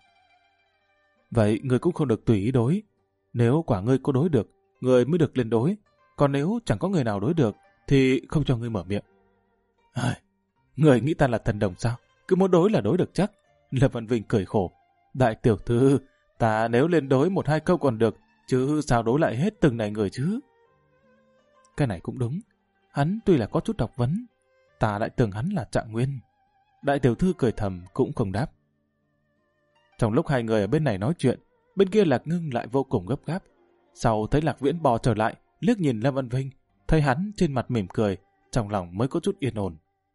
Vậy ngươi cũng không được tùy ý đối. Nếu quả ngươi có đối được, ngươi mới được lên đối. Còn nếu chẳng có người nào đối được, thì không cho ngươi mở miệng. Người nghĩ ta là thần đồng sao? Cứ muốn đối là đối được chắc. Lâm Văn Vinh cười khổ. Đại tiểu thư, ta nếu lên đối một hai câu còn được, chứ sao đối lại hết từng này người chứ? Cái này cũng đúng. Hắn tuy là có chút độc vấn, ta lại tưởng hắn là Trạng Nguyên. Đại tiểu thư cười thầm cũng không đáp. Trong lúc hai người ở bên này nói chuyện, bên kia Lạc Ngưng lại vô cùng gấp gáp. Sau thấy Lạc Viễn bò trở lại, liếc nhìn Lâm Văn Vinh, thấy hắn trên mặt mỉm cười, trong lòng mới có chút yên ổn.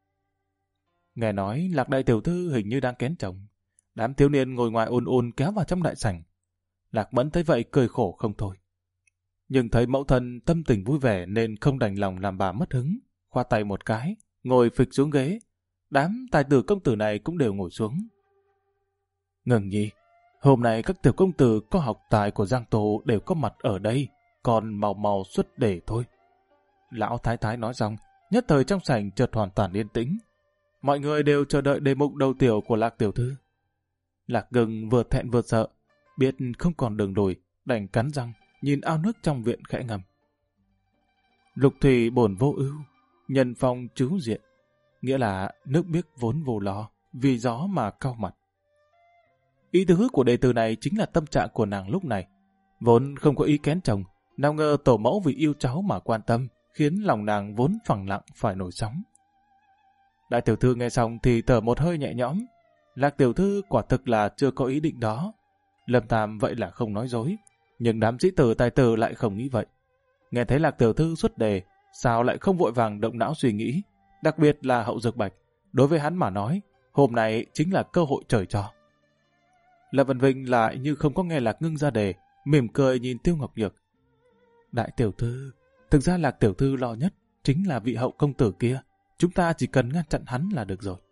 Nghe nói Lạc đại tiểu thư hình như đang kén chồng. Đám thiếu niên ngồi ngoài ồn ồn kéo vào trong đại sảnh. Lạc Mẫn thấy vậy cười khổ không thôi. Nhưng thấy mẫu thân tâm tình vui vẻ nên không đành lòng làm bà mất hứng, khoa tay một cái, ngồi phịch xuống ghế. Đám tài tử công tử này cũng đều ngồi xuống. Ngừng nhi, hôm nay các tiểu công tử có học tài của Giang Tô đều có mặt ở đây, còn mau xuất đề thôi. Lão Thái Thái nói xong, nhất thời trong sảnh chợt hoàn toàn yên tĩnh. Mọi người đều chờ đợi đề mục đầu tiểu của Lạc tiểu thư. Lạc Ngưng vừa thẹn vừa sợ, biết không còn đường lùi, đành cắn răng, nhìn ao nước trong viện khẽ ngầm. Lục thủy bổn vô ưu, nhân phong trú diện, nghĩa là nước biếc vốn vô lo, vì gió mà cau mặt. Ý tứ của đề từ này chính là tâm trạng của nàng lúc này. Vốn không có ý kén chồng, nào ngờ tổ mẫu vì yêu cháu mà quan tâm, khiến lòng nàng vốn phẳng lặng phải nổi sóng. Đại tiểu thư nghe xong thì thở một hơi nhẹ nhõm. Lạc tiểu thư quả thực là chưa có ý định đó. Lâm Tam vậy là không nói dối, nhưng đám sĩ tử tài tử lại không nghĩ vậy. Nghe thấy Lạc tiểu thư xuất đề, sao lại không vội vàng động não suy nghĩ, đặc biệt là Hậu Dược Bạch. Đối với hắn mà nói, hôm nay chính là cơ hội trời cho. Lâm Văn Vinh lại như không có nghe Lạc Ngưng ra đề, mỉm cười nhìn Tiêu Ngọc Nhược. Đại tiểu thư, thực ra Lạc tiểu thư lo nhất chính là vị Hậu công tử kia, chúng ta chỉ cần ngăn chặn hắn là được rồi.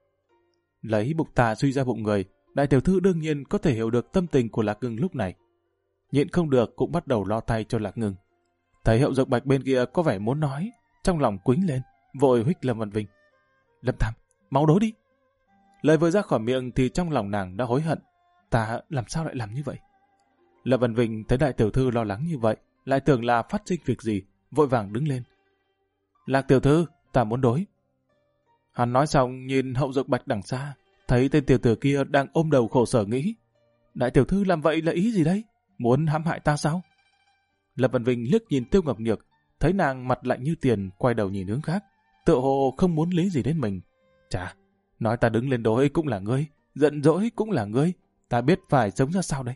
Lấy bụng tà suy ra bụng người, đại tiểu thư đương nhiên có thể hiểu được tâm tình của Lạc Ngưng lúc này. Nhịn không được cũng bắt đầu lo tay cho Lạc Ngưng. Thấy Hậu Dược Bạch bên kia có vẻ muốn nói, trong lòng quýnh lên, vội huých Lâm Văn Vinh. Lâm Tam, máu đối đi. Lời vừa ra khỏi miệng thì trong lòng nàng đã hối hận. Ta làm sao lại làm như vậy? Lâm Văn Vinh thấy đại tiểu thư lo lắng như vậy, lại tưởng là phát sinh việc gì, vội vàng đứng lên. Lạc tiểu thư, ta muốn đối. Hắn nói xong nhìn Hậu Dược Bạch đằng xa, thấy tên tiểu tử kia đang ôm đầu khổ sở nghĩ. Đại tiểu thư làm vậy là ý gì đấy? Muốn hãm hại ta sao? Lâm Văn Vinh liếc nhìn Tiêu Ngọc Nhược, thấy nàng mặt lạnh như tiền, quay đầu nhìn hướng khác, tựa hồ không muốn lý gì đến mình. Chà, nói ta đứng lên đối cũng là ngươi, giận dỗi cũng là ngươi, ta biết phải sống ra sao đây?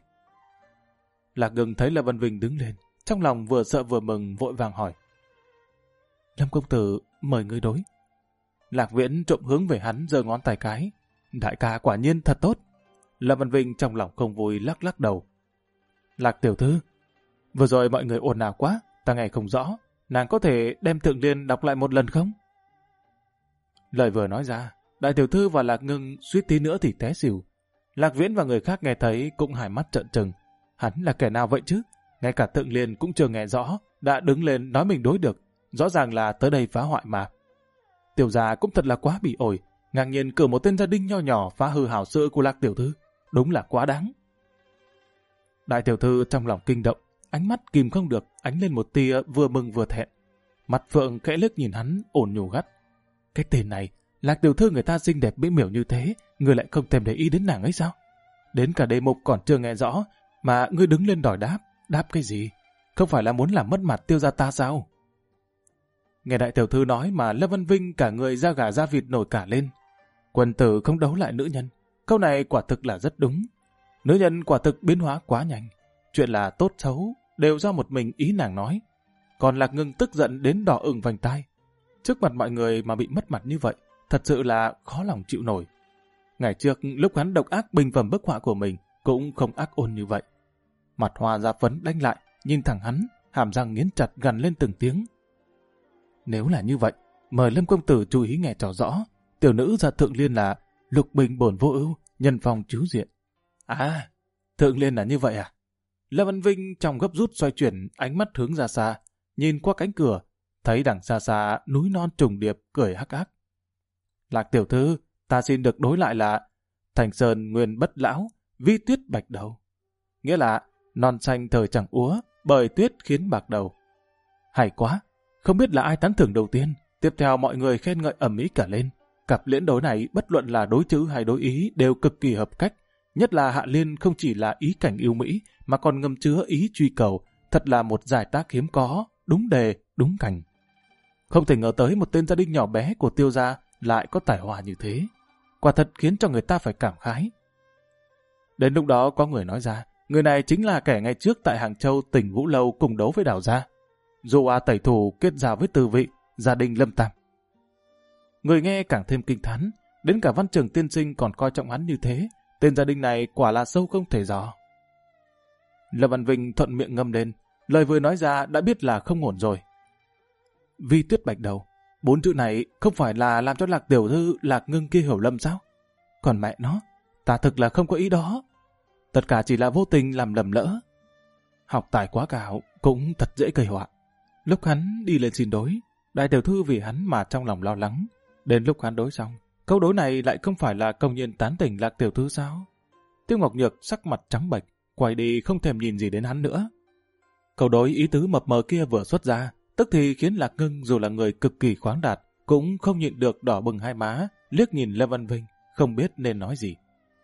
Lạc Ngưng thấy Lâm Văn Vinh đứng lên, trong lòng vừa sợ vừa mừng, vội vàng hỏi. Lâm công tử, mời ngươi đối. Lạc Viễn trộm hướng về hắn, giơ ngón tay cái. Đại ca quả nhiên thật tốt. Lâm Văn Vinh trong lòng không vui, lắc lắc đầu. Lạc tiểu thư, vừa rồi mọi người ồn ào quá, ta nghe không rõ, nàng có thể đem Thượng Liên đọc lại một lần không? Lời vừa nói ra, đại tiểu thư và Lạc Ngưng suýt tí nữa thì té xỉu. Lạc Viễn và người khác nghe thấy cũng hai mắt trợn trừng. Hắn là kẻ nào vậy chứ? Ngay cả Thượng Liên cũng chưa nghe rõ, đã đứng lên nói mình đối được. Rõ ràng là tới đây phá hoại mà. Tiểu gia cũng thật là quá bị ổi, ngang nhiên cử một tên gia đình nho nhỏ phá hư hảo sự của Lạc tiểu thư. Đúng là quá đáng. Đại tiểu thư trong lòng kinh động, ánh mắt kìm không được, ánh lên một tia vừa mừng vừa thẹn. Mặt phượng khẽ liếc nhìn hắn, ổn nhủ gắt. Cái tên này, Lạc tiểu thư người ta xinh đẹp mỹ miều như thế, người lại không thèm để ý đến nàng ấy sao? Đến cả đề mục còn chưa nghe rõ, mà ngươi đứng lên đòi đáp, đáp cái gì? Không phải là muốn làm mất mặt Tiêu gia ta sao? Nghe đại tiểu thư nói mà Lâm Văn Vinh cả người da gà da vịt nổi cả lên. Quân tử không đấu lại nữ nhân, câu này quả thực là rất đúng. Nữ nhân quả thực biến hóa quá nhanh, chuyện là tốt xấu đều do một mình ý nàng nói. Còn Lạc Ngưng tức giận đến đỏ ửng vành tai. Trước mặt mọi người mà bị mất mặt như vậy, thật sự là khó lòng chịu nổi. Ngày trước lúc hắn độc ác bình phẩm bức họa của mình cũng không ác ôn như vậy. Mặt Hoa da phấn đánh lại, nhìn thẳng hắn, hàm răng nghiến chặt gằn lên từng tiếng. Nếu là như vậy, mời Lâm công tử chú ý nghe cho rõ. Tiểu nữ gia Thượng Liên là lục bình bổn vô ưu, nhân phong chiếu diện. À, Thượng Liên là như vậy à? Lâm Văn Vinh trong gấp rút xoay chuyển, ánh mắt hướng ra xa, nhìn qua cánh cửa, thấy đằng xa xa núi non trùng điệp, cười hắc hắc. Lạc tiểu thư, ta xin được đối lại là Thành Sơn nguyên bất lão, vi tuyết bạch đầu. Nghĩa là non xanh thời chẳng úa, bởi tuyết khiến bạc đầu. Hay quá, không biết là ai tán thưởng đầu tiên, tiếp theo mọi người khen ngợi ầm ĩ cả lên. Cặp liễn đối này bất luận là đối chữ hay đối ý đều cực kỳ hợp cách. Nhất là Hạ Liên không chỉ là ý cảnh yêu mỹ mà còn ngầm chứa ý truy cầu, thật là một giải tác hiếm có, đúng đề, đúng cảnh. Không thể ngờ tới một tên gia đình nhỏ bé của Tiêu gia lại có tài hoa như thế. Quả thật khiến cho người ta phải cảm khái. Đến lúc đó có người nói ra, người này chính là kẻ ngày trước tại Hàng Châu tỉnh Vũ Lâu cùng đấu với Đào gia. Dù tẩy thù kết giao với Từ Vị, gia đình Lâm Tam. Người nghe càng thêm kinh thán, đến cả Văn Trường tiên sinh còn coi trọng hắn như thế, tên gia đình này quả là sâu không thể dò. Lâm Văn Vinh thuận miệng ngâm lên, lời vừa nói ra đã biết là không ổn rồi. Vi tuyết bạch đầu, 4 chữ này không phải là làm cho Lạc tiểu thư Lạc Ngưng kia hiểu lầm sao? Còn mẹ nó, ta thực là không có ý đó. Tất cả chỉ là vô tình làm lầm lỡ. Học tài quá cao cũng thật dễ gây họa. Lúc hắn đi lên xin đối, đại tiểu thư vì hắn mà trong lòng lo lắng. Đến lúc hắn đối xong, câu đối này lại không phải là công nhiên tán tỉnh Lạc tiểu thư sao? Tiêu Ngọc Nhược sắc mặt trắng bệch, quay đi không thèm nhìn gì đến hắn nữa. Câu đối ý tứ mập mờ kia vừa xuất ra, tức thì khiến Lạc Ngưng dù là người cực kỳ khoáng đạt, cũng không nhịn được đỏ bừng hai má, liếc nhìn Lâm Văn Vinh, không biết nên nói gì.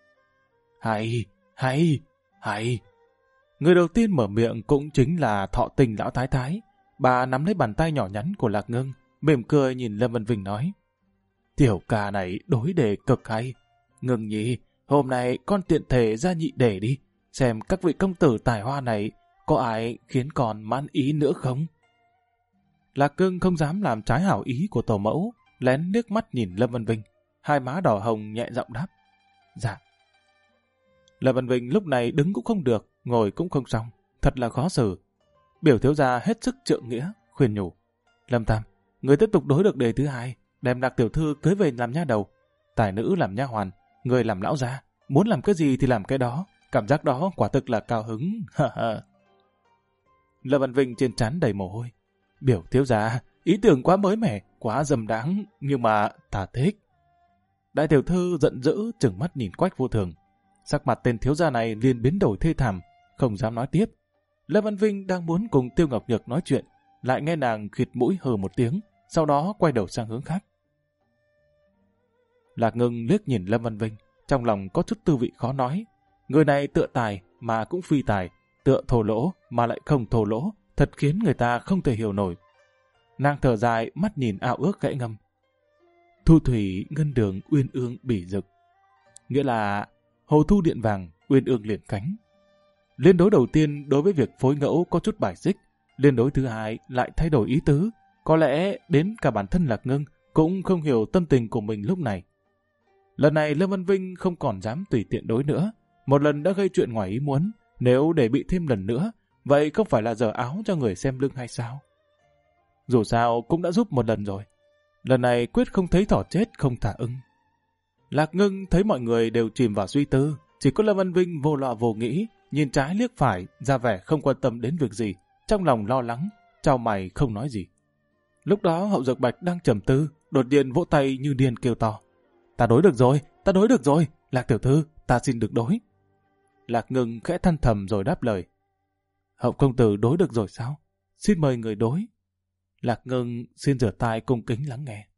Hay. Người đầu tiên mở miệng cũng chính là Thọ Tình lão thái thái. Bà nắm lấy bàn tay nhỏ nhắn của Lạc Ngưng, mỉm cười nhìn Lâm Văn Vinh nói. Tiểu ca này đối đề cực hay. Ngưng nhi, hôm nay con tiện thể ra nhị đề đi, xem các vị công tử tài hoa này có ai khiến con mãn ý nữa không? Lạc Ngưng không dám làm trái hảo ý của tổ mẫu, lén liếc mắt nhìn Lâm Văn Vinh, hai má đỏ hồng nhẹ giọng đáp. Dạ. Lâm Văn Vinh lúc này đứng cũng không được, ngồi cũng không xong, thật là khó xử. Biểu thiếu gia hết sức trượng nghĩa, khuyên nhủ. Lâm Tam, người tiếp tục đối được đề thứ hai, đem Lạc tiểu thư cưới về làm nha đầu, tài nữ làm nha hoàn, người làm lão gia, muốn làm cái gì thì làm cái đó, cảm giác đó quả thực là cao hứng. Lâm Văn Vinh trên trán đầy mồ hôi. Biểu thiếu gia, ý tưởng quá mới mẻ, quá dầm đáng, nhưng mà ta thích. Đại tiểu thư giận dữ trừng mắt nhìn Quách Vô Thường. Sắc mặt tên thiếu gia này liền biến đổi thê thảm, không dám nói tiếp. Lâm Văn Vinh đang muốn cùng Tiêu Ngọc Nhược nói chuyện, lại nghe nàng khịt mũi hừ một tiếng, sau đó quay đầu sang hướng khác. Lạc Ngưng liếc nhìn Lâm Văn Vinh, trong lòng có chút tư vị khó nói. Người này tựa tài mà cũng phi tài, tựa thô lỗ mà lại không thô lỗ, thật khiến người ta không thể hiểu nổi. Nàng thở dài, mắt nhìn ao ước khẽ ngâm. Thu thủy ngân đường uyên ương bỉ rực. Nghĩa là hồ thu điện vàng, uyên ương liền cánh. Liên đối đầu tiên đối với việc phối ngẫu có chút bài xích, liên đối thứ hai lại thay đổi ý tứ. Có lẽ đến cả bản thân Lạc Ngưng cũng không hiểu tâm tình của mình lúc này. Lần này Lâm Văn Vinh không còn dám tùy tiện đối nữa. Một lần đã gây chuyện ngoài ý muốn, nếu để bị thêm lần nữa, vậy không phải là dở áo cho người xem lưng hay sao? Dù sao cũng đã giúp một lần rồi. Lần này quyết không thấy thỏ chết không thả ưng. Lạc Ngưng thấy mọi người đều chìm vào suy tư, chỉ có Lâm Văn Vinh vô lo vô nghĩ, nhìn trái liếc phải, ra vẻ không quan tâm đến việc gì, trong lòng lo lắng, chau mày không nói gì. Lúc đó Hậu Dược Bạch đang trầm tư, đột nhiên vỗ tay như điên kêu to. Ta đối được rồi, Lạc tiểu thư, ta xin được đối. Lạc Ngưng khẽ than thầm rồi đáp lời. Hậu công tử đối được rồi sao? Xin mời người đối. Lạc Ngưng xin rửa tai cung kính lắng nghe.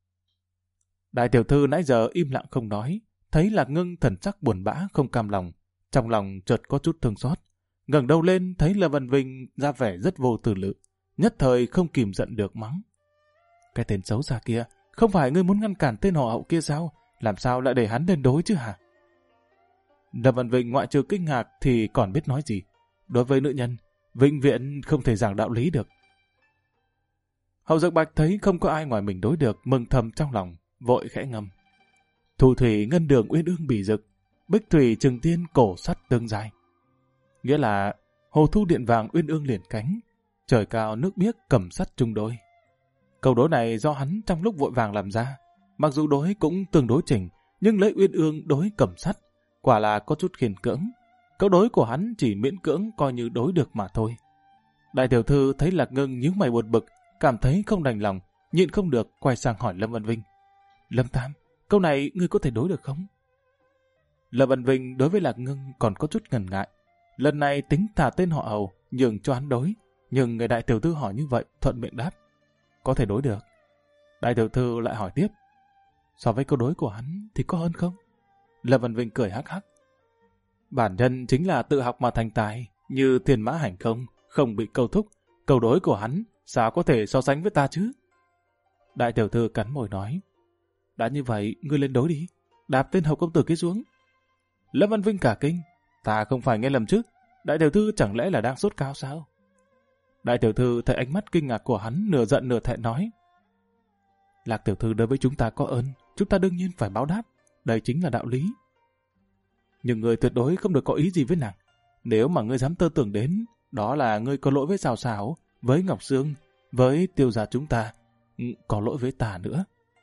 Đại tiểu thư nãy giờ im lặng không nói, thấy Lạc Ngưng thần sắc buồn bã không cam lòng, trong lòng chợt có chút thương xót. Ngẩng đầu lên thấy Lâm Văn Vinh ra vẻ rất vô tư lự, nhất thời không kìm giận được mắng. Cái tên xấu xa kia, không phải ngươi muốn ngăn cản tên họ Hậu kia sao? Làm sao lại để hắn lên đối chứ hả? Lâm Văn Vinh ngoại trừ kinh ngạc thì còn biết nói gì. Đối với nữ nhân, vĩnh viễn không thể giảng đạo lý được. Hậu Dược Bạch thấy không có ai ngoài mình đối được, mừng thầm trong lòng, vội khẽ ngâm. Thu thủy ngân đường uyên ương bỉ rực, bích thủy trừng tiên cổ sắt tương dài. Nghĩa là hồ thu điện vàng uyên ương liền cánh, trời cao nước biếc cầm sắt chung đôi. Câu đối này do hắn trong lúc vội vàng làm ra, mặc dù đối cũng tương đối chỉnh, nhưng lấy uyên ương đối cầm sắt, quả là có chút khiên cưỡng. Câu đối của hắn chỉ miễn cưỡng coi như đối được mà thôi. Đại tiểu thư thấy Lạc Ngưng nhíu mày buồn bực, cảm thấy không đành lòng, nhịn không được quay sang hỏi Lâm Văn Vinh. Lâm Tam, câu này ngươi có thể đối được không? Lâm Văn Vinh đối với Lạc Ngưng còn có chút ngần ngại. Lần này tính thả tên họ Hầu, nhường cho hắn đối, nhưng người đại tiểu thư hỏi như vậy thuận miệng đáp. Có thể đối được. Đại tiểu thư lại hỏi tiếp. So với câu đối của hắn thì có hơn không? Lâm Văn Vinh cười hắc hắc. Bản nhân chính là tự học mà thành tài, như thiên mã hành không bị câu thúc. Câu đối của hắn sao có thể so sánh với ta chứ? Đại tiểu thư cắn môi nói. Đã như vậy, ngươi lên đối đi, đạp tên Hầu công tử kia xuống. Lâm Văn Vinh cả kinh. Ta không phải nghe lầm chứ? Đại tiểu thư chẳng lẽ là đang sốt cao sao? Đại tiểu thư thấy ánh mắt kinh ngạc của hắn, nửa giận nửa thẹn nói. Lạc tiểu thư đối với chúng ta có ơn, chúng ta đương nhiên phải báo đáp. Đây chính là đạo lý. Nhưng ngươi tuyệt đối không được có ý gì với nàng. Nếu mà ngươi dám tơ tưởng đến, đó là ngươi có lỗi với Sào Sào, với Ngọc Sương, với Tiêu gia chúng ta, có lỗi với ta nữa.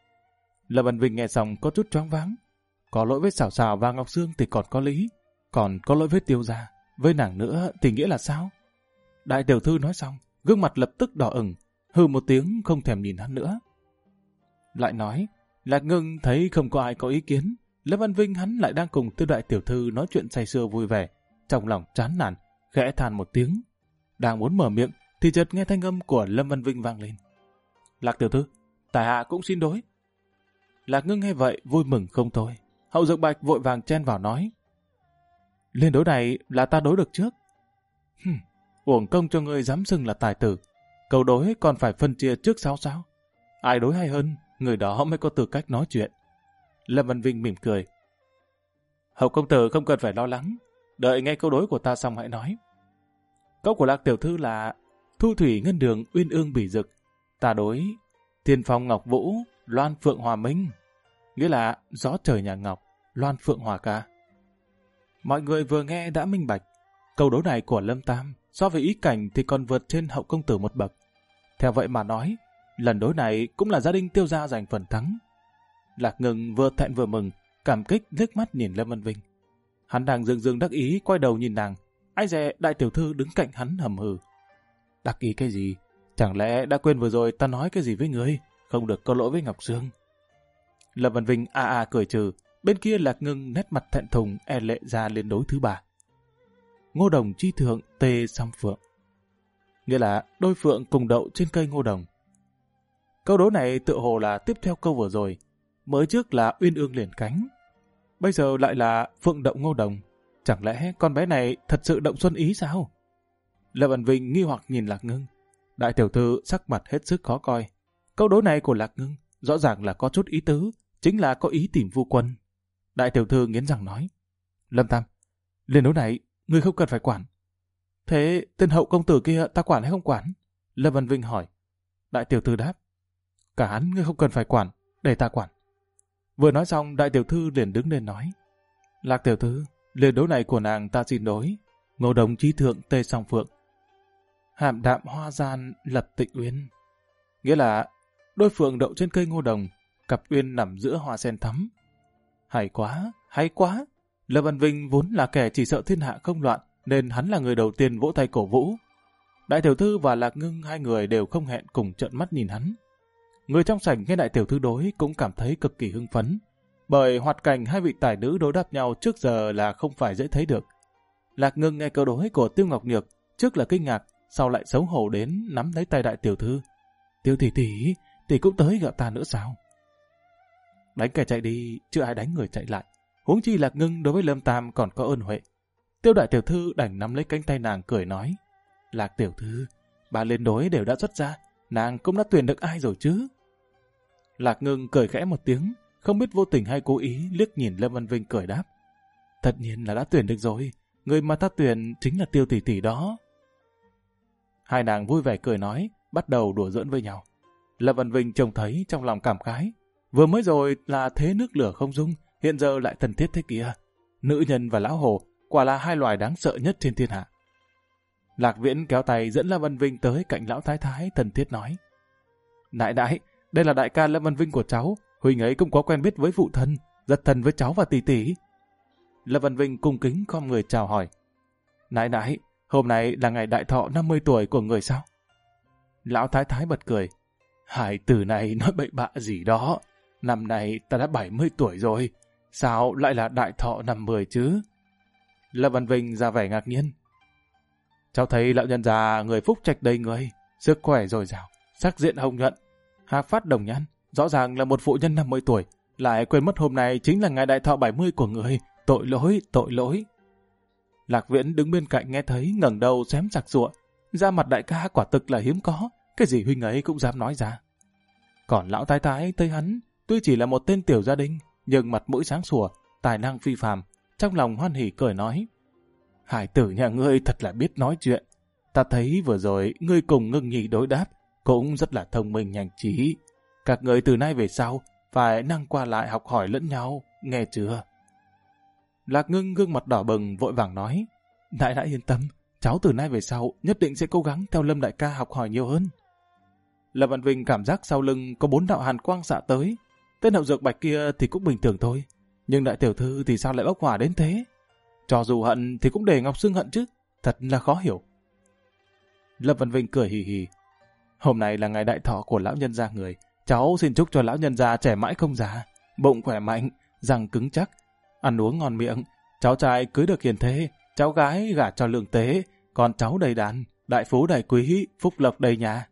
Lâm Văn Vinh nghe xong có chút choáng váng. Có lỗi với Sào Sào và Ngọc Sương thì còn có lý, còn có lỗi với Tiêu gia, với nàng nữa thì nghĩa là sao? Đại tiểu thư nói xong, gương mặt lập tức đỏ ửng, hừ một tiếng không thèm nhìn hắn nữa. Lại nói, Lạc Ngưng thấy không có ai có ý kiến, Lâm Văn Vinh hắn lại đang cùng Tư đại tiểu thư nói chuyện say sưa vui vẻ, trong lòng chán nản, khẽ than một tiếng. Đang muốn mở miệng thì chợt nghe thanh âm của Lâm Văn Vinh vang lên. Lạc tiểu thư, tại hạ cũng xin đối. Lạc Ngưng nghe vậy vui mừng không thôi. Hậu Dược Bạch vội vàng chen vào nói. Lên đối này là ta đối được trước. Uổng công cho ngươi dám xưng là tài tử. Câu đối còn phải phân chia trước sau sao? Ai đối hay hơn, người đó mới có tư cách nói chuyện. Lâm Văn Vinh mỉm cười. Hậu công tử không cần phải lo lắng, đợi nghe câu đối của ta xong hãy nói. Câu của Lạc tiểu thư là thu thủy ngân đường uyên ương bỉ rực, ta đối thiên phong ngọc vũ, loan phượng hòa minh, nghĩa là gió trời nhà Ngọc, loan phượng hòa ca. Mọi người vừa nghe đã minh bạch, câu đối này của Lâm Tam so với ý cảnh thì còn vượt trên Hậu công tử một bậc. Theo vậy mà nói, lần đối này cũng là gia đình Tiêu gia giành phần thắng. Lạc Ngưng vừa thẹn vừa mừng, cảm kích liếc mắt nhìn Lâm Văn Vinh. Hắn đang dưng dưng đắc ý quay đầu nhìn nàng, ai dè đại tiểu thư đứng cạnh hắn hầm hừ. Đắc ý cái gì? Chẳng lẽ đã quên vừa rồi ta nói cái gì với ngươi? Không được có lỗi với Ngọc Sương. Lâm Văn Vinh cười trừ, bên kia Lạc Ngưng nét mặt thẹn thùng e lệ ra lên đối thứ ba. Ngô đồng chi thượng tê song phượng, nghĩa là đôi phượng cùng đậu trên cây ngô đồng. Câu đố này tựa hồ là tiếp theo câu vừa rồi. Mới trước là uyên ương liền cánh, bây giờ lại là phượng động ngô đồng. Chẳng lẽ con bé này thật sự động xuân ý sao? Lâm Văn Vinh nghi hoặc nhìn Lạc Ngưng. Đại tiểu thư sắc mặt hết sức khó coi. Câu đố này của Lạc Ngưng rõ ràng là có chút ý tứ, chính là có ý tìm Vu Quân. Đại tiểu thư nghiến răng nói: Lâm Tam, liên đố này ngươi không cần phải quản. Thế tên hậu công tử kia ta quản hay không quản? Lâm Văn Vinh hỏi. Đại tiểu thư đáp: Cả hắn ngươi không cần phải quản, để ta quản. Vừa nói xong, đại tiểu thư liền đứng lên nói: Lạc tiểu thư, liên đố này của nàng ta xin đối. Ngô đồng trí thượng tê song phượng, hàm đạm hoa gian lập tịnh uyên. Nghĩa là đôi phượng đậu trên cây ngô đồng, cặp uyên nằm giữa hoa sen thắm. Hay quá, hay quá. Lâm Văn Vinh vốn là kẻ chỉ sợ thiên hạ không loạn, nên hắn là người đầu tiên vỗ tay cổ vũ. Đại tiểu thư và Lạc Ngưng hai người đều không hẹn cùng trợn mắt nhìn hắn. Người trong sảnh nghe đại tiểu thư đối cũng cảm thấy cực kỳ hưng phấn, bởi hoạt cảnh hai vị tài nữ đối đáp nhau trước giờ là không phải dễ thấy được. Lạc Ngưng nghe câu đối của Tiêu Ngọc Nhược, trước là kinh ngạc, sau lại xấu hổ đến nắm lấy tay đại tiểu thư. Tiêu tỷ cũng tới gặp ta nữa sao? Đánh kẻ chạy đi, chưa ai đánh người chạy lại. Huống chi Lạc Ngưng đối với Lâm Tam còn có ơn huệ. Tiêu đại tiểu thư đành nắm lấy cánh tay nàng cười nói: Lạc tiểu thư, ba lên đối đều đã xuất ra, nàng cũng đã tuyển được ai rồi chứ? Lạc Ngưng cười khẽ một tiếng, không biết vô tình hay cố ý liếc nhìn Lâm Văn Vinh cười đáp: Tất nhiên là đã tuyển được rồi, người mà ta tuyển chính là Tiêu tỷ đó. Hai nàng vui vẻ cười nói, bắt đầu đùa giỡn với nhau. Lâm Văn Vinh trông thấy trong lòng cảm khái, vừa mới rồi là thế nước lửa không dung, hiện giờ lại thân thiết thế kia. Nữ nhân và lão hồ quả là hai loài đáng sợ nhất trên thiên hạ. Lạc Viễn kéo tay dẫn Lâm Văn Vinh tới cạnh lão thái thái, thân thiết nói: Đại đại, đây là đại ca Lâm Văn Vinh của cháu, huynh ấy cũng có quen biết với phụ thân, rất thân với cháu và tỷ tỷ. Lâm Văn Vinh cung kính khom người chào hỏi: Nãi nãi, hôm nay là ngày đại thọ 50 tuổi của người sao? Lão thái thái bật cười: Hải tử này nói bậy bạ gì đó, năm nay ta đã 70 tuổi rồi, sao lại là đại thọ 50 chứ? Lâm Văn Vinh ra vẻ ngạc nhiên: Cháu thấy lão nhân già người phúc trạch đầy người, sức khỏe dồi dào, sắc diện hồng nhuận, hạc phát đồng nhan, rõ ràng là một phụ nhân 50 tuổi, lại quên mất hôm nay chính là ngày đại thọ 70 của người, tội lỗi, tội lỗi. Lạc Viễn đứng bên cạnh nghe thấy ngẩng đầu xém sặc sụa, da mặt đại ca quả thực là hiếm có, cái gì huynh ấy cũng dám nói ra. Còn lão thái thái thấy hắn, tuy chỉ là một tên tiểu gia đình, nhưng mặt mũi sáng sủa, tài năng phi phàm, trong lòng hoan hỉ cười nói: Hải tử nhà ngươi thật là biết nói chuyện. Ta thấy vừa rồi ngươi cùng Ngưng Nhi đối đáp cũng rất là thông minh nhanh trí. Các người từ nay về sau phải năng qua lại học hỏi lẫn nhau, nghe chưa? Lạc Ngưng gương mặt đỏ bừng vội vàng nói: Đại đã yên tâm, cháu từ nay về sau nhất định sẽ cố gắng theo Lâm đại ca học hỏi nhiều hơn. Lâm Văn Vinh cảm giác sau lưng có 4 đạo hàn quang xạ tới. Tên hậu dược bạch kia thì cũng bình thường thôi, nhưng đại tiểu thư thì sao lại bốc hỏa đến thế? Cho dù hận thì cũng để Ngọc Sương hận chứ, thật là khó hiểu. Lâm Văn Vinh cười hì hì: Hôm nay là ngày đại thọ của lão nhân gia người, cháu xin chúc cho lão nhân gia trẻ mãi không già, bụng khỏe mạnh, răng cứng chắc, ăn uống ngon miệng, cháu trai cưới được hiền thế, cháu gái gả cho lương tế, con cháu đầy đàn, đại phú đại quý, phúc lộc đầy nhà.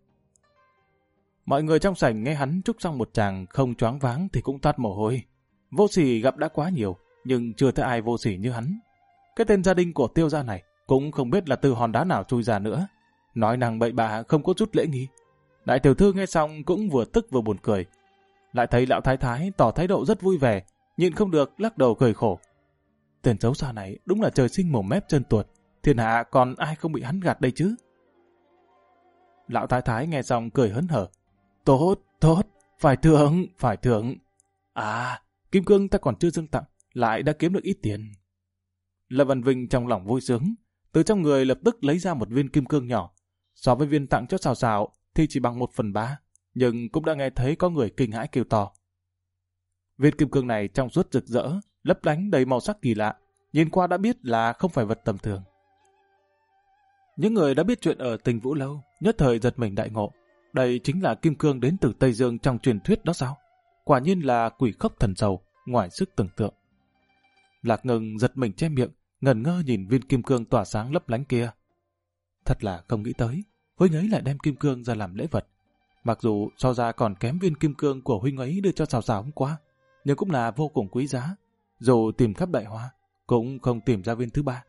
Mọi người trong sảnh nghe hắn chúc xong một tràng không choáng váng thì cũng toát mồ hôi. Vô sỉ gặp đã quá nhiều, nhưng chưa thấy ai vô sỉ như hắn. Cái tên gia đình của Tiêu gia này cũng không biết là từ hòn đá nào chui ra nữa. Nói năng bậy bạ không có chút lễ nghi. Đại tiểu thư nghe xong cũng vừa tức vừa buồn cười. Lại thấy lão thái thái tỏ thái độ rất vui vẻ, nhịn không được lắc đầu cười khổ. Tên xấu xa này đúng là trời sinh mồm mép chân tuột, thiên hạ còn ai không bị hắn gạt đây chứ? Lão thái thái nghe xong cười hớn hở: Tốt, tốt, phải thưởng. À, kim cương ta còn chưa dâng tặng, lại đã kiếm được ít tiền. Lâm Văn Vinh trong lòng vui sướng, từ trong người lập tức lấy ra một viên kim cương nhỏ. So với viên tặng cho Sào Sào thì chỉ bằng 1/3, nhưng cũng đã nghe thấy có người kinh hãi kêu to. Viên kim cương này trong suốt rực rỡ, lấp lánh đầy màu sắc kỳ lạ, nhìn qua đã biết là không phải vật tầm thường. Những người đã biết chuyện ở Tình Vũ Lâu nhất thời giật mình đại ngộ. Đây chính là kim cương đến từ Tây Dương trong truyền thuyết đó sao? Quả nhiên là quỷ khốc thần sầu, ngoài sức tưởng tượng. Lạc Ngưng giật mình che miệng, ngẩn ngơ nhìn viên kim cương tỏa sáng lấp lánh kia. Thật là không nghĩ tới, huynh ấy lại đem kim cương ra làm lễ vật. Mặc dù so ra còn kém viên kim cương của huynh ấy đưa cho Sào Sào hôm qua, nhưng cũng là vô cùng quý giá. Dù tìm khắp Đại Hoa, cũng không tìm ra viên thứ ba.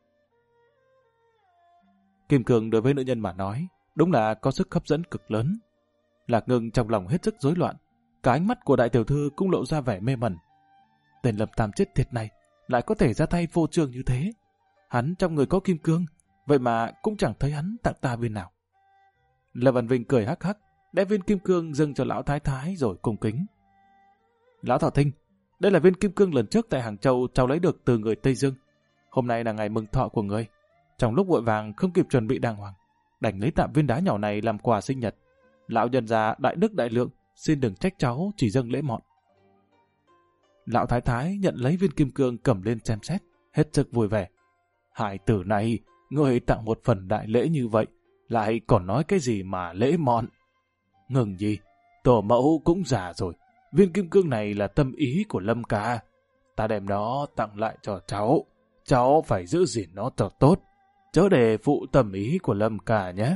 Kim cương đối với nữ nhân mà nói, đúng là có sức hấp dẫn cực lớn. Lạc Ngưng trong lòng hết sức rối loạn, cả ánh mắt của đại tiểu thư cũng lộ ra vẻ mê mẩn. Tên Lâm Tam chết tiệt này lại có thể ra tay vô trương như thế. Hắn trong người có kim cương, vậy mà cũng chẳng thấy hắn tặng ta viên nào. Lâm Văn Vinh cười hắc hắc, đem viên kim cương dâng cho lão thái thái rồi cung kính. Lão Thọ Tinh, đây là viên kim cương lần trước tại Hàng Châu cháu lấy được từ người Tây Dương. Hôm nay là ngày mừng thọ của người. Trong lúc vội vàng không kịp chuẩn bị đàng hoàng, đành lấy tạm viên đá nhỏ này làm quà sinh nhật. Lão nhân gia đại đức đại lượng, xin đừng trách cháu chỉ dâng lễ mọn. Lão thái thái nhận lấy viên kim cương cầm lên xem xét, hết sức vui vẻ. Hải tử này, người tặng một phần đại lễ như vậy, lại còn nói cái gì mà lễ mọn. Ngừng gì, tổ mẫu cũng già rồi, viên kim cương này là tâm ý của Lâm ca. Ta đem nó tặng lại cho cháu, cháu phải giữ gìn nó thật tốt, chớ để phụ tâm ý của Lâm ca nhé.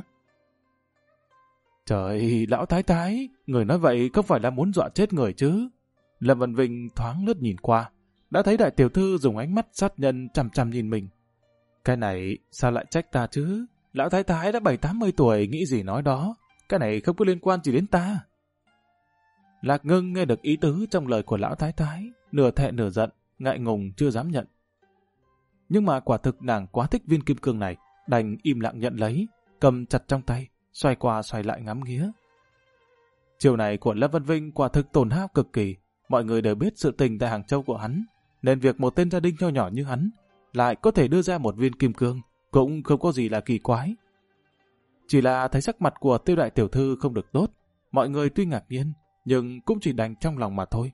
Trời, lão thái thái, người nói vậy không phải là muốn dọa chết người chứ. Lâm Văn Vinh thoáng lướt nhìn qua, đã thấy đại tiểu thư dùng ánh mắt sát nhân chằm chằm nhìn mình. Cái này sao lại trách ta chứ? Lão thái thái đã 70-80 tuổi, nghĩ gì nói đó. Cái này không có liên quan gì đến ta. Lạc Ngưng nghe được ý tứ trong lời của lão thái thái, nửa thẹn nửa giận, ngại ngùng chưa dám nhận. Nhưng mà quả thực nàng quá thích viên kim cương này, đành im lặng nhận lấy, cầm chặt trong tay, xoay qua xoay lại ngắm nghía. Chiều này của Lâm Văn Vinh quả thực tổn hao cực kỳ. Mọi người đều biết sự tình tại Hàng Châu của hắn, nên việc một tên gia đình nho nhỏ như hắn lại có thể đưa ra một viên kim cương cũng không có gì là kỳ quái. Chỉ là thấy sắc mặt của Tiêu đại tiểu thư không được tốt, mọi người tuy ngạc nhiên nhưng cũng chỉ đành trong lòng mà thôi.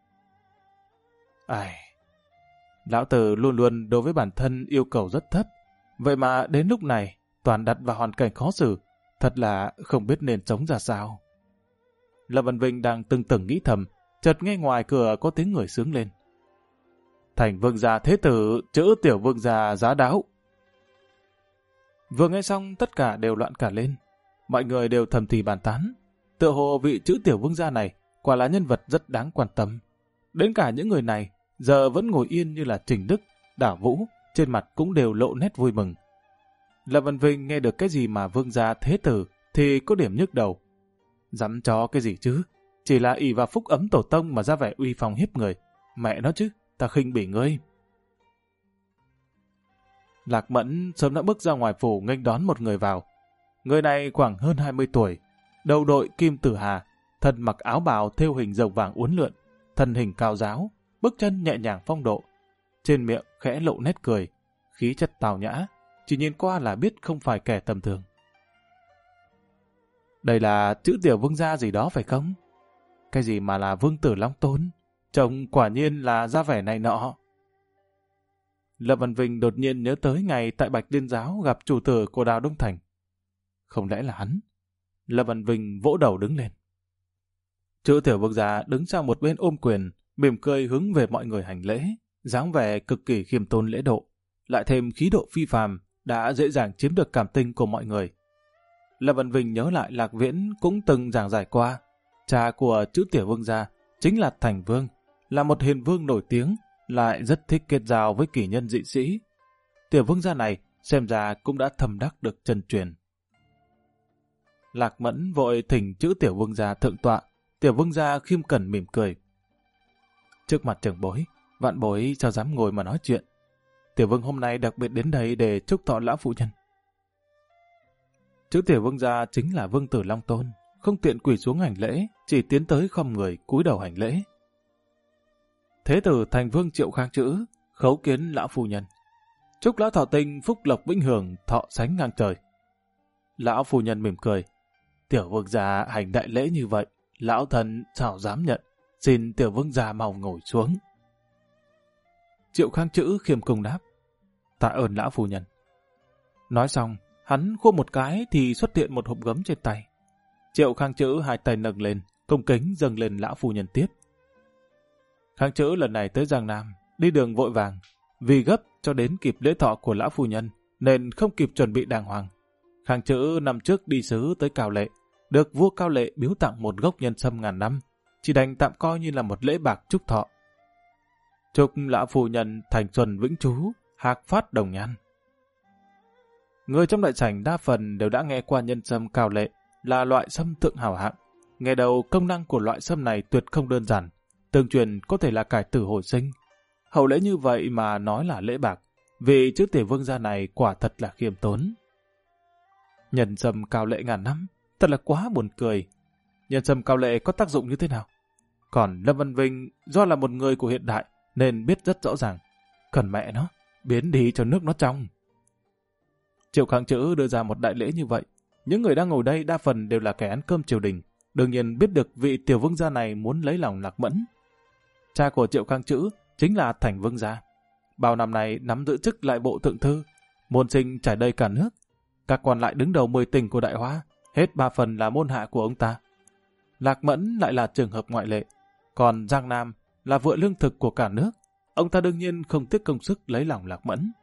Ai, lão tử luôn luôn đối với bản thân yêu cầu rất thấp, vậy mà đến lúc này toàn đặt vào hoàn cảnh khó xử, thật là không biết nên sống ra sao. Lâm Văn Vinh đang tưng tửng nghĩ thầm, chợt nghe ngoài cửa có tiếng người sướng lên. Thành vương gia thế tử, chữ tiểu vương gia giá đáo. Vừa nghe xong tất cả đều loạn cả lên. Mọi người đều thầm thì bàn tán. Tựa hồ vị chữ tiểu vương gia này quả là nhân vật rất đáng quan tâm. Đến cả những người này giờ vẫn ngồi yên như là Trình Đức, Đảo Vũ, trên mặt cũng đều lộ nét vui mừng. Lâm Văn Vinh nghe được cái gì mà vương gia thế tử thì có điểm nhức đầu. Dám cho cái gì chứ? Chỉ là ỷ vào phúc ấm tổ tông mà ra vẻ uy phong hiếp người. Mẹ nó chứ, ta khinh bỉ ngươi. Lạc Mẫn sớm đã bước ra ngoài phủ nghênh đón một người vào. Người này khoảng hơn 20 tuổi, đầu đội kim tử hà, thân mặc áo bào thêu hình rồng vàng uốn lượn, thân hình cao ráo, bước chân nhẹ nhàng phong độ. Trên miệng khẽ lộ nét cười, khí chất tào nhã, chỉ nhìn qua là biết không phải kẻ tầm thường. Đây là chữ tiểu vương gia gì đó phải không? Cái gì mà là vương tử Long Tôn? Trông quả nhiên là ra vẻ này nọ. Lâm Văn Vinh đột nhiên nhớ tới ngày tại Bạch Liên Giáo gặp chủ tử của Đào Đông Thành. Không lẽ là hắn? Lâm Văn Vinh vỗ đầu đứng lên. Chữ tiểu vương gia đứng sang một bên ôm quyền, mỉm cười hướng về mọi người hành lễ, dáng vẻ cực kỳ khiêm tốn lễ độ, lại thêm khí độ phi phàm, đã dễ dàng chiếm được cảm tình của mọi người. Lâm Văn Vinh nhớ lại Lạc Viễn cũng từng giảng giải qua, cha của chữ tiểu vương gia chính là Thành Vương, là một hiền vương nổi tiếng, lại rất thích kết giao với kỷ nhân dị sĩ. Tiểu vương gia này xem ra cũng đã thầm đắc được chân truyền. Lạc Mẫn vội thỉnh chữ tiểu vương gia thượng tọa. Tiểu vương gia khiêm cẩn mỉm cười. Trước mặt trưởng bối, vạn bối sao dám ngồi mà nói chuyện. Tiểu vương hôm nay đặc biệt đến đây để chúc thọ lão phụ nhân. Chữ tiểu vương gia chính là vương tử Long Tôn, không tiện quỳ xuống hành lễ, chỉ tiến tới khom người cúi đầu hành lễ. Thế tử Thành Vương Triệu Khang Chữ khấu kiến lão phu nhân, chúc lão Thọ Tinh phúc lộc vĩnh hưởng, thọ sánh ngang trời. Lão phu nhân mỉm cười. Tiểu vương gia hành đại lễ như vậy, lão thần sao dám nhận, xin tiểu vương gia mau ngồi xuống. Triệu Khang Chữ khiêm cung đáp. Tạ ơn lão phu nhân. Nói xong, hắn khua một cái thì xuất hiện một hộp gấm trên tay. Triệu Khang Chữ hai tay nâng lên, cung kính dâng lên lão phu nhân tiếp. Khang Chữ lần này tới Giang Nam, đi đường vội vàng, vì gấp cho đến kịp lễ thọ của lão phu nhân, nên không kịp chuẩn bị đàng hoàng. Khang Chữ năm trước đi sứ tới Cào Lệ, được vua Cao Lệ biếu tặng một gốc nhân sâm ngàn năm, chỉ đành tạm coi như là một lễ bạc chúc thọ. Chúc lão phu nhân thành xuân vĩnh trú, hạc phát đồng nhan. Người trong đại sảnh đa phần đều đã nghe qua nhân sâm Cao Lệ là loại sâm thượng hảo hạng. Nghe đầu công năng của loại sâm này tuyệt không đơn giản, tương truyền có thể là cải tử hồi sinh. Hậu lễ như vậy mà nói là lễ bạc, vì chữ Tiểu Vương gia này quả thật là khiêm tốn. Nhân sâm Cao Lệ ngàn năm, thật là quá buồn cười. Nhân sâm Cao Lệ có tác dụng như thế nào? Còn Lâm Văn Vinh do là một người của hiện đại nên biết rất rõ ràng. Cần mẹ nó, biến đi cho nước nó trong. Triệu Khang Chữ đưa ra một đại lễ như vậy. Những người đang ngồi đây đa phần đều là kẻ ăn cơm triều đình, đương nhiên biết được vị Tiểu Vương gia này muốn lấy lòng Lạc Mẫn. Cha của Triệu Khang Chữ chính là Thành Vương gia. Bao năm nay nắm giữ chức lại bộ thượng thư, môn sinh trải đầy cả nước. Các quan lại đứng đầu 10 tỉnh của Đại Hoa, hết 3 phần là môn hạ của ông ta. Lạc Mẫn lại là trường hợp ngoại lệ, còn Giang Nam là vựa lương thực của cả nước. Ông ta đương nhiên không tiếc công sức lấy lòng Lạc Mẫn.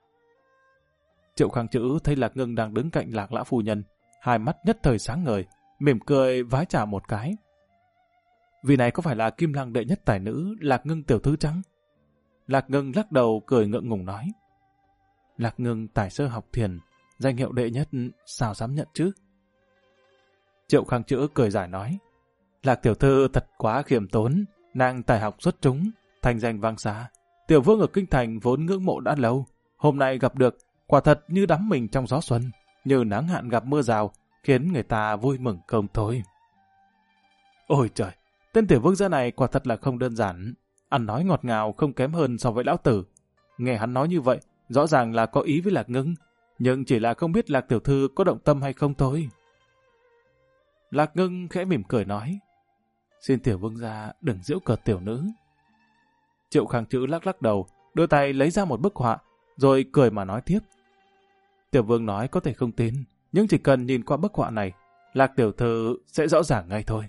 Triệu Khang Chữ thấy Lạc Ngưng đang đứng cạnh Lạc lão phu nhân, hai mắt nhất thời sáng ngời, mỉm cười vái chào một cái. Vì này có phải là Kim Lăng đệ nhất tài nữ Lạc Ngưng tiểu thư chăng? Lạc Ngưng lắc đầu cười ngượng ngùng nói. Lạc Ngưng tài sơ học thiền, danh hiệu đệ nhất sao dám nhận chứ? Triệu Khang Chữ cười giải nói. Lạc tiểu thư thật quá khiêm tốn, nàng tài học xuất chúng, thành danh vang xa. Tiểu vương ở kinh thành vốn ngưỡng mộ đã lâu, hôm nay gặp được, quả thật như đắm mình trong gió xuân, như nắng hạn gặp mưa rào, khiến người ta vui mừng không thôi. Ôi trời, tên tiểu vương gia này quả thật là không đơn giản, ăn nói ngọt ngào không kém hơn so với lão tử. Nghe hắn nói như vậy, rõ ràng là có ý với Lạc Ngưng, nhưng chỉ là không biết Lạc tiểu thư có động tâm hay không thôi. Lạc Ngưng khẽ mỉm cười nói, xin tiểu vương gia đừng giễu cợt tiểu nữ. Triệu Khang Chữ lắc lắc đầu, đưa tay lấy ra một bức họa, rồi cười mà nói tiếp. Tiểu vương nói có thể không tin, nhưng chỉ cần nhìn qua bức họa này, Lạc tiểu thư sẽ rõ ràng ngay thôi.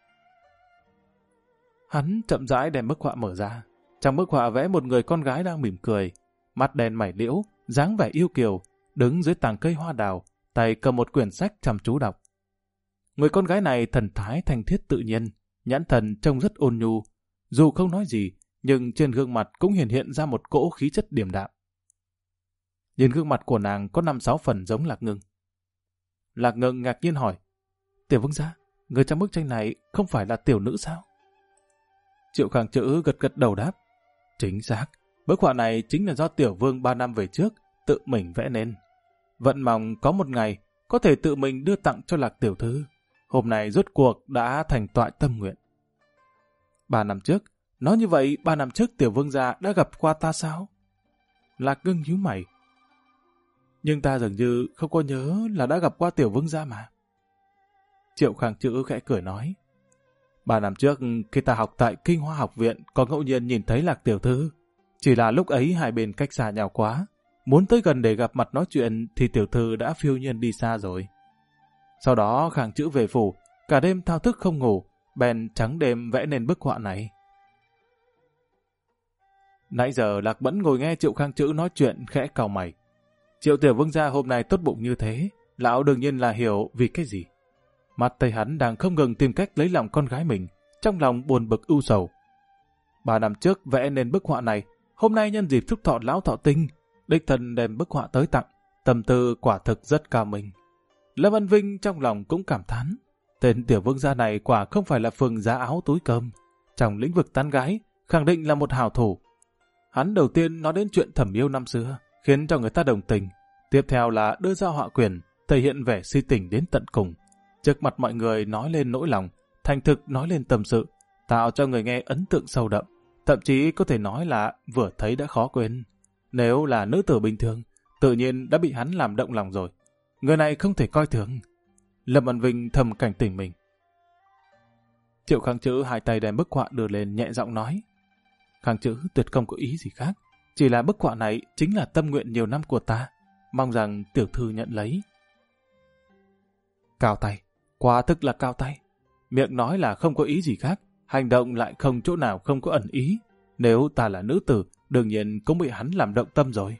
Hắn chậm rãi đem bức họa mở ra. Trong bức họa vẽ một người con gái đang mỉm cười, mắt đen mày liễu, dáng vẻ yêu kiều, đứng dưới tàng cây hoa đào, tay cầm một quyển sách chăm chú đọc. Người con gái này thần thái thanh thiết tự nhiên, nhãn thần trông rất ôn nhu, dù không nói gì, nhưng trên gương mặt cũng hiện ra một cỗ khí chất điềm đạm. Nhìn gương mặt của nàng có 5-6 phần giống Lạc Ngưng. Lạc Ngưng ngạc nhiên hỏi, Tiểu vương gia, người trong bức tranh này không phải là tiểu nữ sao? Triệu Khang Chữ gật gật đầu đáp, chính xác, bức họa này chính là do tiểu vương 3 năm về trước tự mình vẽ nên. Vận mong có một ngày có thể tự mình đưa tặng cho Lạc tiểu thư. Hôm nay rốt cuộc đã thành toại tâm nguyện. 3 năm trước, nói như vậy 3 năm trước tiểu vương gia đã gặp qua ta sao? Lạc Ngưng nhíu mày. Nhưng ta dường như không có nhớ là đã gặp qua tiểu vương gia mà. Triệu Khang Chữ khẽ cười nói. 3 năm trước, khi ta học tại Kinh Hoa học viện, có ngẫu nhiên nhìn thấy Lạc tiểu thư. Chỉ là lúc ấy hai bên cách xa nhau quá. Muốn tới gần để gặp mặt nói chuyện thì tiểu thư đã phiêu nhiên đi xa rồi. Sau đó Khang Chữ về phủ, cả đêm thao thức không ngủ, bèn trắng đêm vẽ nên bức họa này. Nãy giờ Lạc Mẫn ngồi nghe Triệu Khang Chữ nói chuyện khẽ cau mày. Triệu tiểu vương gia hôm nay tốt bụng như thế, lão đương nhiên là hiểu vì cái gì. Mặt thấy hắn đang không ngừng tìm cách lấy lòng con gái mình, trong lòng buồn bực ưu sầu. 3 năm trước vẽ nên bức họa này, hôm nay nhân dịp chúc thọ lão thọ tinh, đích thân đem bức họa tới tặng, tâm tư quả thực rất cao minh. Lâm Văn Vinh trong lòng cũng cảm thán, tên tiểu vương gia này quả không phải là phường giá áo túi cơm, trong lĩnh vực tán gái khẳng định là một hảo thủ. Hắn đầu tiên nói đến chuyện thầm yêu năm xưa, khiến cho người ta đồng tình. Tiếp theo là đưa ra họa quyển, thể hiện vẻ si tình đến tận cùng. Trước mặt mọi người nói lên nỗi lòng, thành thực nói lên tâm sự, tạo cho người nghe ấn tượng sâu đậm. Thậm chí có thể nói là vừa thấy đã khó quên. Nếu là nữ tử bình thường, tự nhiên đã bị hắn làm động lòng rồi. Người này không thể coi thường. Lâm Văn Vinh thầm cảnh tỉnh mình. Triệu Khang Chữ hai tay đem bức họa đưa lên nhẹ giọng nói. Khang Chữ tuyệt không có ý gì khác. Chỉ là bức họa này chính là tâm nguyện nhiều năm của ta. Mong rằng tiểu thư nhận lấy. Cao tay. Quả thực là cao tay. Miệng nói là không có ý gì khác. Hành động lại không chỗ nào không có ẩn ý. Nếu ta là nữ tử, đương nhiên cũng bị hắn làm động tâm rồi.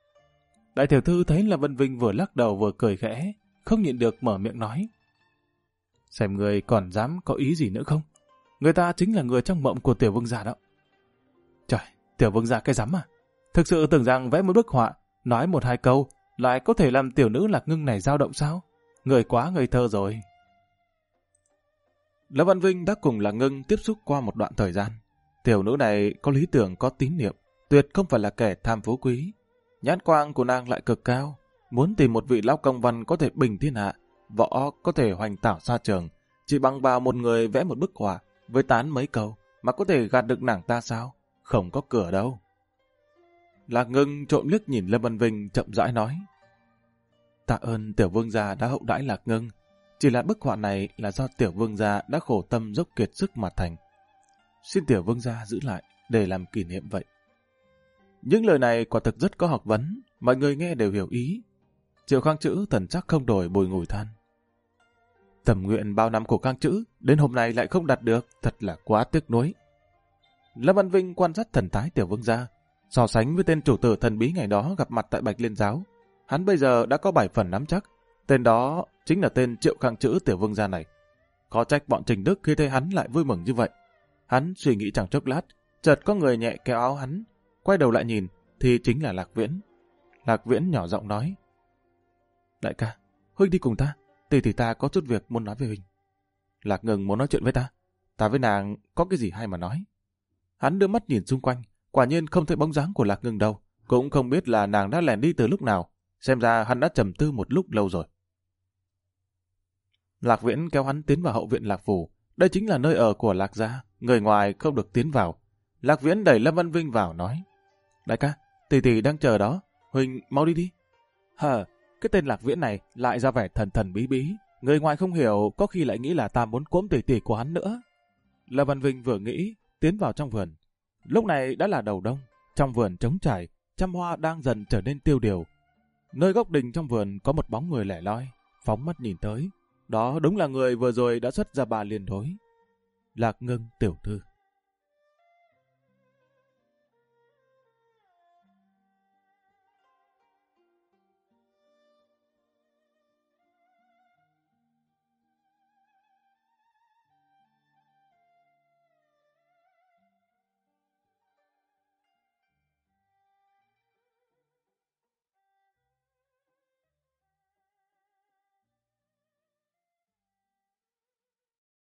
Đại tiểu thư thấy là Vân Vinh vừa lắc đầu vừa cười khẽ, không nhịn được mở miệng nói. Xem người còn dám có ý gì nữa không? Người ta chính là người trong mộng của tiểu vương gia đó. Trời, tiểu vương gia cái rắm à? Thực sự tưởng rằng vẽ một bức họa, nói một hai câu, lại có thể làm tiểu nữ Lạc Ngưng này dao động sao? Người quá ngây thơ rồi. Lâm Văn Vinh đã cùng Lạc Ngưng tiếp xúc qua một đoạn thời gian. Tiểu nữ này có lý tưởng, có tín niệm, tuyệt không phải là kẻ tham phú quý. Nhãn quang của nàng lại cực cao, muốn tìm một vị lão công văn có thể bình thiên hạ, võ có thể hoành tảo xa trường, chỉ bằng vào một người vẽ một bức họa với tán mấy câu mà có thể gạt được nàng ta sao? Không có cửa đâu. Lạc Ngưng trộm liếc nhìn Lâm Văn Vinh chậm rãi nói: tạ ơn tiểu vương gia đã hậu đãi Lạc Ngưng, chỉ là bức họa này là do tiểu vương gia đã khổ tâm dốc kiệt sức mà thành. Xin tiểu vương gia giữ lại để làm kỷ niệm vậy. Những lời này quả thực rất có học vấn, mọi người nghe đều hiểu ý. Triệu Khang Chữ thần sắc không đổi, bùi ngùi than: tầm nguyện bao năm của Khang Chữ đến hôm nay lại không đạt được, thật là quá tiếc nuối. Lâm Văn Vinh quan sát thần thái tiểu vương gia, so sánh với tên chủ tử thần bí ngày đó gặp mặt tại Bạch Liên Giáo, hắn bây giờ đã có 7 phần nắm chắc, tên đó chính là tên Triệu Khang Chữ tiểu vương gia này. Có trách bọn Trình Đức khi thấy hắn lại vui mừng như vậy. Hắn suy nghĩ chẳng chốc lát, chợt có người nhẹ kéo áo hắn, quay đầu lại nhìn thì chính là Lạc Viễn. Lạc Viễn nhỏ giọng nói: đại ca, huynh đi cùng ta, tỷ ta có chút việc muốn nói với huynh. Lạc Ngưng muốn nói chuyện với ta, ta với nàng có cái gì hay mà nói. Hắn đưa mắt nhìn xung quanh, quả nhiên không thấy bóng dáng của Lạc Ngưng đâu, cũng không biết là nàng đã lẻn đi từ lúc nào, xem ra hắn đã trầm tư một lúc lâu rồi. Lạc Viễn kéo hắn tiến vào hậu viện Lạc Phủ, đây chính là nơi ở của Lạc gia, người ngoài không được tiến vào. Lạc Viễn đẩy Lâm Văn Vinh vào nói: đại ca, tỷ đang chờ đó, huynh mau đi đi. Hờ, cái tên Lạc Viễn này lại ra vẻ thần thần bí bí, người ngoài không hiểu, có khi lại nghĩ là ta muốn cuỗm tỷ của hắn nữa. Lâm Văn Vinh vừa nghĩ, tiến vào trong vườn. Lúc này đã là đầu đông, trong vườn trống trải, trăm hoa đang dần trở nên tiêu điều. Nơi góc đình trong vườn có một bóng người lẻ loi, phóng mắt nhìn tới. Đó đúng là người vừa rồi đã xuất ra bà liền đối. Lạc Ngưng tiểu thư.